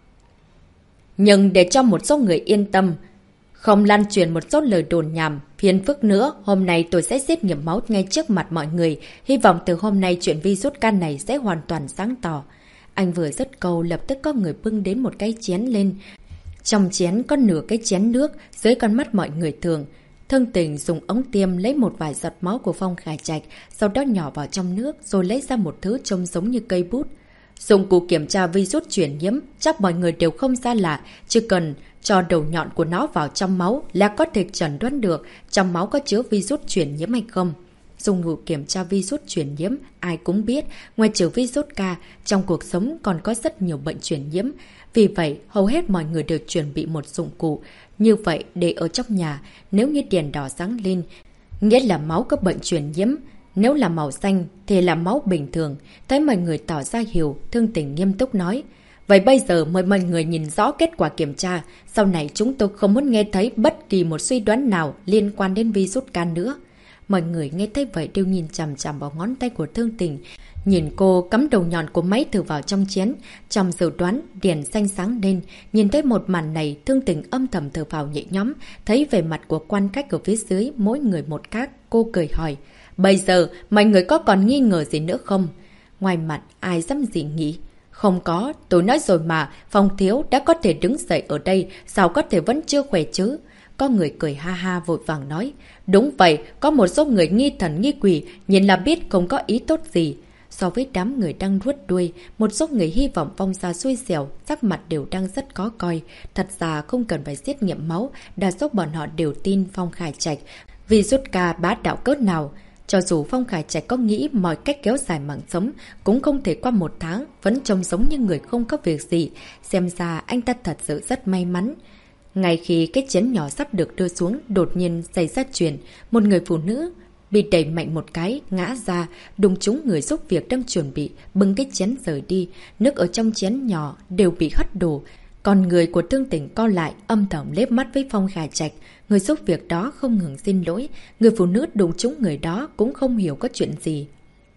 Nhưng để cho một số người yên tâm, không lan truyền một số lời đồn nhảm, phiền phức nữa, hôm nay tôi sẽ xét nghiệm máu ngay trước mặt mọi người. Hy vọng từ hôm nay chuyện virus ca này sẽ hoàn toàn sáng tỏ. Anh vừa dứt câu lập tức có người bưng đến một cái chén lên. Trong chén có nửa cái chén nước, dưới con mắt mọi người thường. Thương Tình dùng ống tiêm lấy một vài giọt máu của Phong Khải Trạch, sau đó nhỏ vào trong nước rồi lấy ra một thứ trông giống như cây bút. Dụng cụ kiểm tra virus truyền nhiễm, chắc mọi người đều không xa lạ, chỉ cần cho đầu nhọn của nó vào trong máu là có thể chẩn đoán được trong máu có chứa virus truyền nhiễm hay không. Dùng cụ kiểm tra virus truyền nhiễm, ai cũng biết, ngoài trừ virus ca, trong cuộc sống còn có rất nhiều bệnh truyền nhiễm. Vì vậy, hầu hết mọi người đều chuẩn bị một dụng cụ. Như vậy, để ở trong nhà, nếu như đèn đỏ sáng lên, nghĩa là máu có bệnh truyền nhiễm. Nếu là màu xanh, thì là máu bình thường. Thấy mọi người tỏ ra hiểu, Thương Tình nghiêm túc nói. Vậy bây giờ mời mọi người nhìn rõ kết quả kiểm tra. Sau này chúng tôi không muốn nghe thấy bất kỳ một suy đoán nào liên quan đến virus ca nữa. Mọi người nghe thấy vậy đều nhìn chằm chằm vào ngón tay của Thương Tình. Nhìn cô cắm đầu nhọn của máy thử vào trong chén. Trong dự đoán, đèn xanh sáng lên. Nhìn thấy một màn này, Thương Tình âm thầm thở vào nhẹ nhõm. Thấy về mặt của quan khách ở phía dưới, mỗi người một khác, cô cười hỏi. Bây giờ, mọi người có còn nghi ngờ gì nữa không? Ngoài mặt, ai dám gì nghĩ? Không có, tôi nói rồi mà, Phong thiếu đã có thể đứng dậy ở đây, sao có thể vẫn chưa khỏe chứ? Có người cười ha ha vội vàng nói. Đúng vậy, có một số người nghi thần nghi quỷ, nhìn là biết không có ý tốt gì. So với đám người đang ruốt đuôi, một số người hy vọng Phong gia xui xẻo, sắc mặt đều đang rất khó coi. Thật ra không cần phải xét nghiệm máu, đa số bọn họ đều tin Phong Khải Trạch. Vì rút ca bá đạo cỡ nào, cho dù Phong Khải Trạch có nghĩ mọi cách kéo dài mạng sống, cũng không thể qua một tháng, vẫn trông giống như người không có việc gì. Xem ra anh ta thật sự rất may mắn. Ngay khi cái chén nhỏ sắp được đưa xuống, đột nhiên xảy ra chuyện. Một người phụ nữ bị đẩy mạnh một cái, ngã ra, đụng trúng người giúp việc đang chuẩn bị, bưng cái chén rời đi. Nước ở trong chén nhỏ đều bị hất đổ. Còn người của Thương Tình co lại, âm thầm lép mắt với Phong Khải Trạch. Người giúp việc đó không ngừng xin lỗi. Người phụ nữ đụng trúng người đó cũng không hiểu có chuyện gì.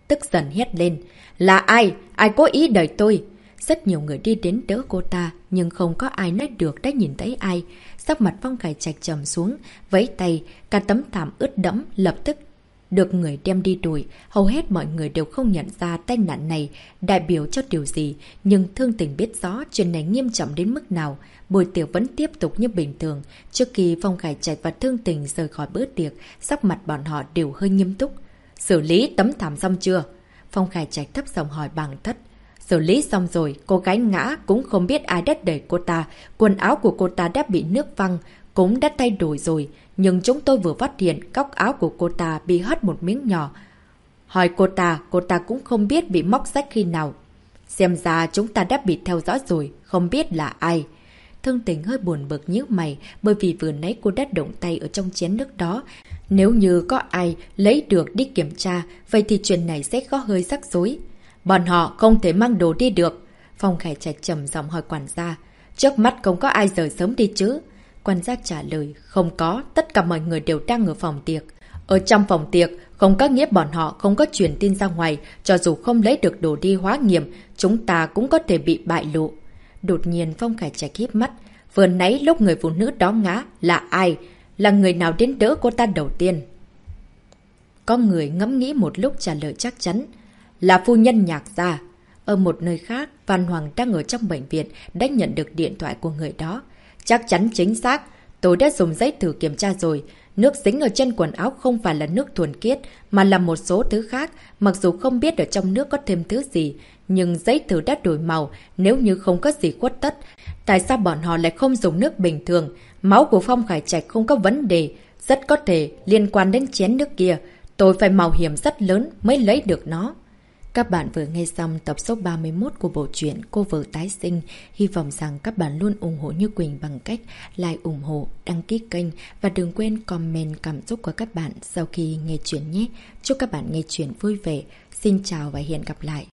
tức giận hét lên. Là ai? Ai cố ý đẩy tôi? Rất nhiều người đi đến đỡ cô ta, nhưng không có ai nói được đã nhìn thấy ai. Sắc mặt Phong Khải Trạch trầm xuống, vẫy tay, cả tấm thảm ướt đẫm lập tức được người đem đi đuổi. Hầu hết mọi người đều không nhận ra tai nạn này đại biểu cho điều gì, nhưng Thương Tình biết rõ chuyện này nghiêm trọng đến mức nào. Buổi tiệc vẫn tiếp tục như bình thường. Trước khi Phong Khải Trạch và Thương Tình rời khỏi bữa tiệc, sắc mặt bọn họ đều hơi nghiêm túc. Xử lý tấm thảm xong chưa? Phong Khải Trạch thấp giọng hỏi Bàng Thất. Xử lý xong rồi, cô gái ngã cũng không biết ai đất đẩy cô ta. Quần áo của cô ta đã bị nước văng, cũng đã thay đổi rồi. Nhưng chúng tôi vừa phát hiện góc áo của cô ta bị hất một miếng nhỏ. Hỏi cô ta cũng không biết bị móc rách khi nào. Xem ra chúng ta đã bị theo dõi rồi, không biết là ai. Thương Tình hơi buồn bực nhíu mày, bởi vì vừa nãy cô đã động tay ở trong chén nước đó. Nếu như có ai lấy được đi kiểm tra, vậy thì chuyện này sẽ có hơi rắc rối. Bọn họ không thể mang đồ đi được. Phong Khải Trạch trầm giọng hỏi quản gia. Trước mắt không có ai rời sớm đi chứ? Quản gia trả lời, không có, tất cả mọi người đều đang ở phòng tiệc. Ở trong phòng tiệc, không có nghĩa bọn họ không có truyền tin ra ngoài, cho dù không lấy được đồ đi hóa nghiệm, chúng ta cũng có thể bị bại lộ. Đột nhiên Phong Khải Trạch híp mắt, vừa nãy lúc người phụ nữ đó ngã là ai? Là người nào đến đỡ cô ta đầu tiên? Có người ngẫm nghĩ một lúc trả lời chắc chắn, là phu nhân Nhạc gia. Ở một nơi khác, Văn Hoàng đang ở trong bệnh viện đã nhận được điện thoại của người đó. Chắc chắn chính xác, tôi đã dùng giấy thử kiểm tra rồi. Nước dính ở trên quần áo không phải là nước thuần khiết, mà là một số thứ khác. Mặc dù không biết ở trong nước có thêm thứ gì, nhưng giấy thử đã đổi màu. Nếu như không có gì khuất tất, tại sao bọn họ lại không dùng nước bình thường? Máu của Phong Khải Trạch không có vấn đề, rất có thể liên quan đến chén nước kia. Tôi phải mạo hiểm rất lớn mới lấy được nó. Các bạn vừa nghe xong tập số 31 của bộ truyện Cô Vợ Tái Sinh. Hy vọng rằng các bạn luôn ủng hộ Như Quỳnh bằng cách like, ủng hộ, đăng ký kênh và đừng quên comment cảm xúc của các bạn sau khi nghe chuyện nhé. Chúc các bạn nghe chuyện vui vẻ. Xin chào và hẹn gặp lại.